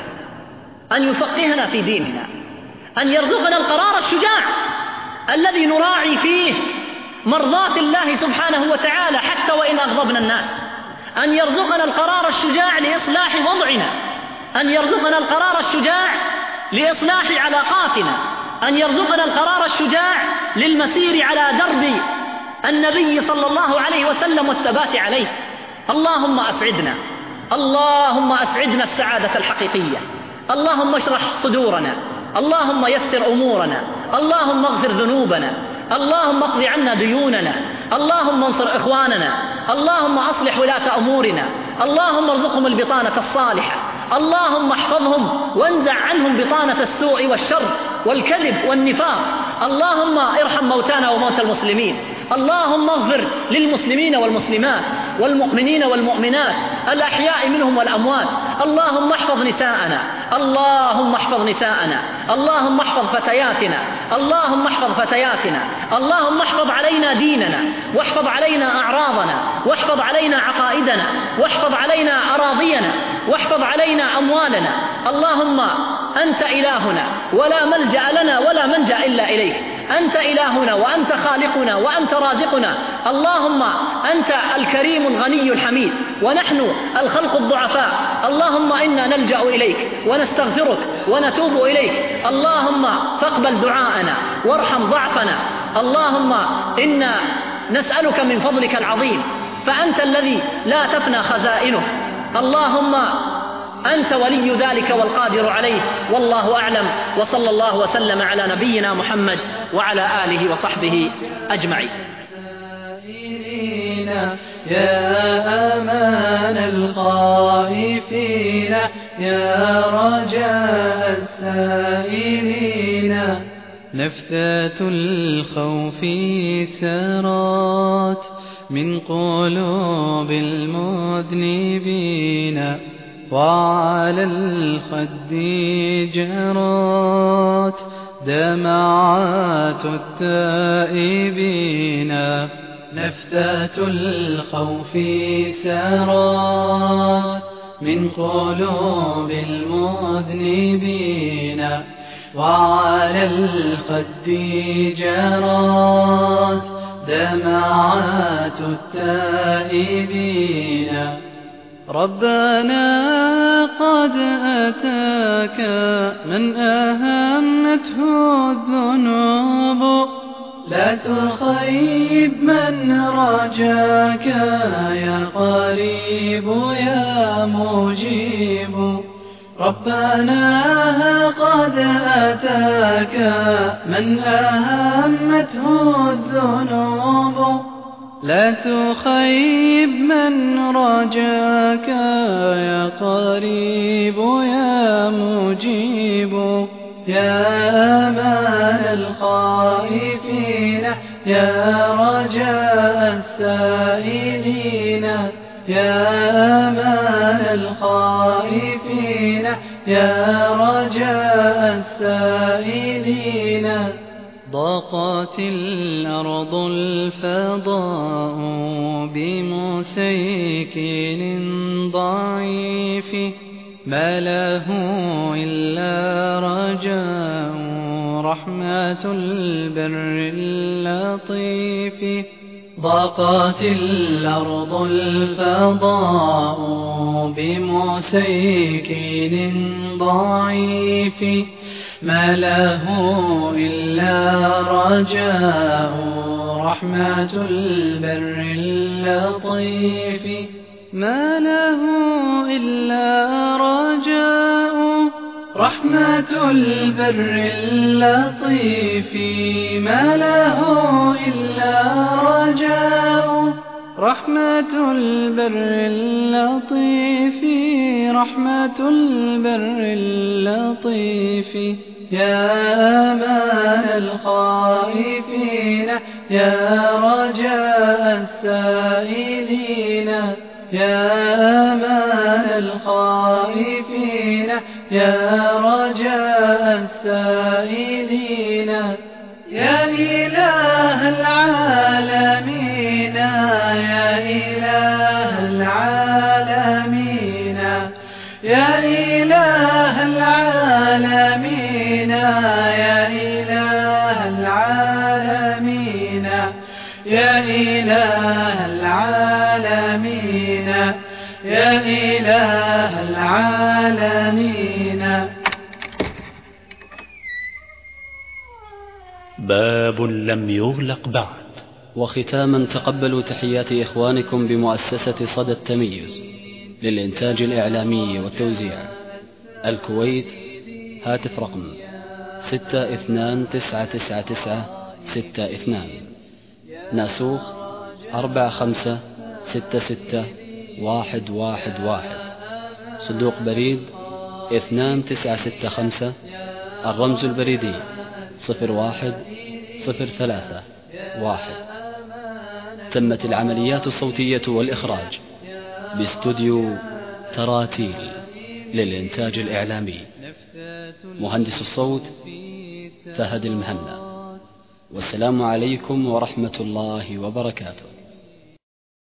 أن يفقهنا في ديننا، أن يرزقنا القرار الشجاع الذي نراعي فيه مرضاة الله سبحانه وتعالى حتى وإن أغضبنا الناس، أن يرزقنا القرار الشجاع لإصلاح وضعنا، أن يرزقنا القرار الشجاع لإصلاح علاقاتنا، أن يرزقنا القرار الشجاع للمسير على درب النبي صلى الله عليه وسلم والثبات عليه. اللهم أسعدنا، اللهم أسعدنا السعادة الحقيقية. اللهم اشرح صدورنا، اللهم يسر أمورنا، اللهم اغفر ذنوبنا، اللهم اقض عنا ديوننا، اللهم انصر إخواننا، اللهم أصلح ولاة أمورنا، اللهم ارزقهم البطانة الصالحة، اللهم احفظهم وانزع عنهم بطانة السوء والشر والكذب والنفاق. اللهم ارحم موتانا وموتى المسلمين، اللهم اغفر للمسلمين والمسلمات والمؤمنين والمؤمنات الأحياء منهم والأموات. اللهم احفظ نساءنا، اللهم احفظ نساءنا، اللهم احفظ فتياتنا، اللهم احفظ فتياتنا، اللهم احفظ علينا ديننا، واحفظ علينا أعراضنا، واحفظ علينا عقائدنا، واحفظ علينا أراضينا، واحفظ علينا أموالنا. اللهم أنت إلهنا ولا ملجأ لنا ولا منجأ إلا إليك، أنت إلهنا وأنت خالقنا وأنت رازقنا. اللهم أنت الكريم الغني الحميد ونحن الخلق الضعفاء. اللهم إنا نلجأ إليك ونستغفرك ونتوب إليك. اللهم فاقبل دعاءنا وارحم ضعفنا. اللهم إنا نسألك من فضلك العظيم، فأنت الذي لا تفنى خزائنه. اللهم أنت ولي ذلك والقادر عليه، والله أعلم، وصلى الله وسلم على نبينا محمد وعلى آله وصحبه أجمعين. يا أمان الخائفين، يا رجاء السائلين، نفثات الخوف سرات من قلوب المذنبين، وعلى الخد جرت دمعات التائبين نفثات الخوف سرت من قلوب المذنبين وعلى الخد جرت دمعات التائبين ربنا قد أتاك من أهمته الذنوب لا تخيب من رجاك يا قريب يا مجيب ربنا قد أتاك من أهمته الذنوب لا تخيب من رجاك يا قريب يا مجيب يا أمان الخائفين يا رجاء السائلين يا أمان الخائفين يا رجاء السائلين ضاقت الأرض الفضاء بمسيكن ضعيف ما له إلا رجاء رحمة البر اللطيف ضاقت الأرض الفضاء بمسيكن ضعيف ما له إلا رجاء رحمة البر اللطيف ما له إلا رجاء رحمة البر اللطيف ما له إلا رجاء رحمة البر اللطيف رحمة البر اللطيف يا أمان الخائفين يا رجاء السائلين يا أمان الخائفين يا رجاء السائلين يا إله العالمين يا إله العالمين يا إله العالمين يا إله العالمين يا إله العالمين يا إله العالمين باب لم يغلق بعد. وختاما تقبلوا تحيات إخوانكم بمؤسسة صدى التميز للإنتاج الإعلامي والتوزيع الكويت. هاتف رقم 62999962 ناسوخ 4566111 صندوق بريد 2965 الرمز البريدي 01031. تمت العمليات الصوتية والإخراج باستوديو تراتيل للإنتاج الإعلامي. مهندس الصوت فهد المهنا. والسلام عليكم ورحمة الله وبركاته.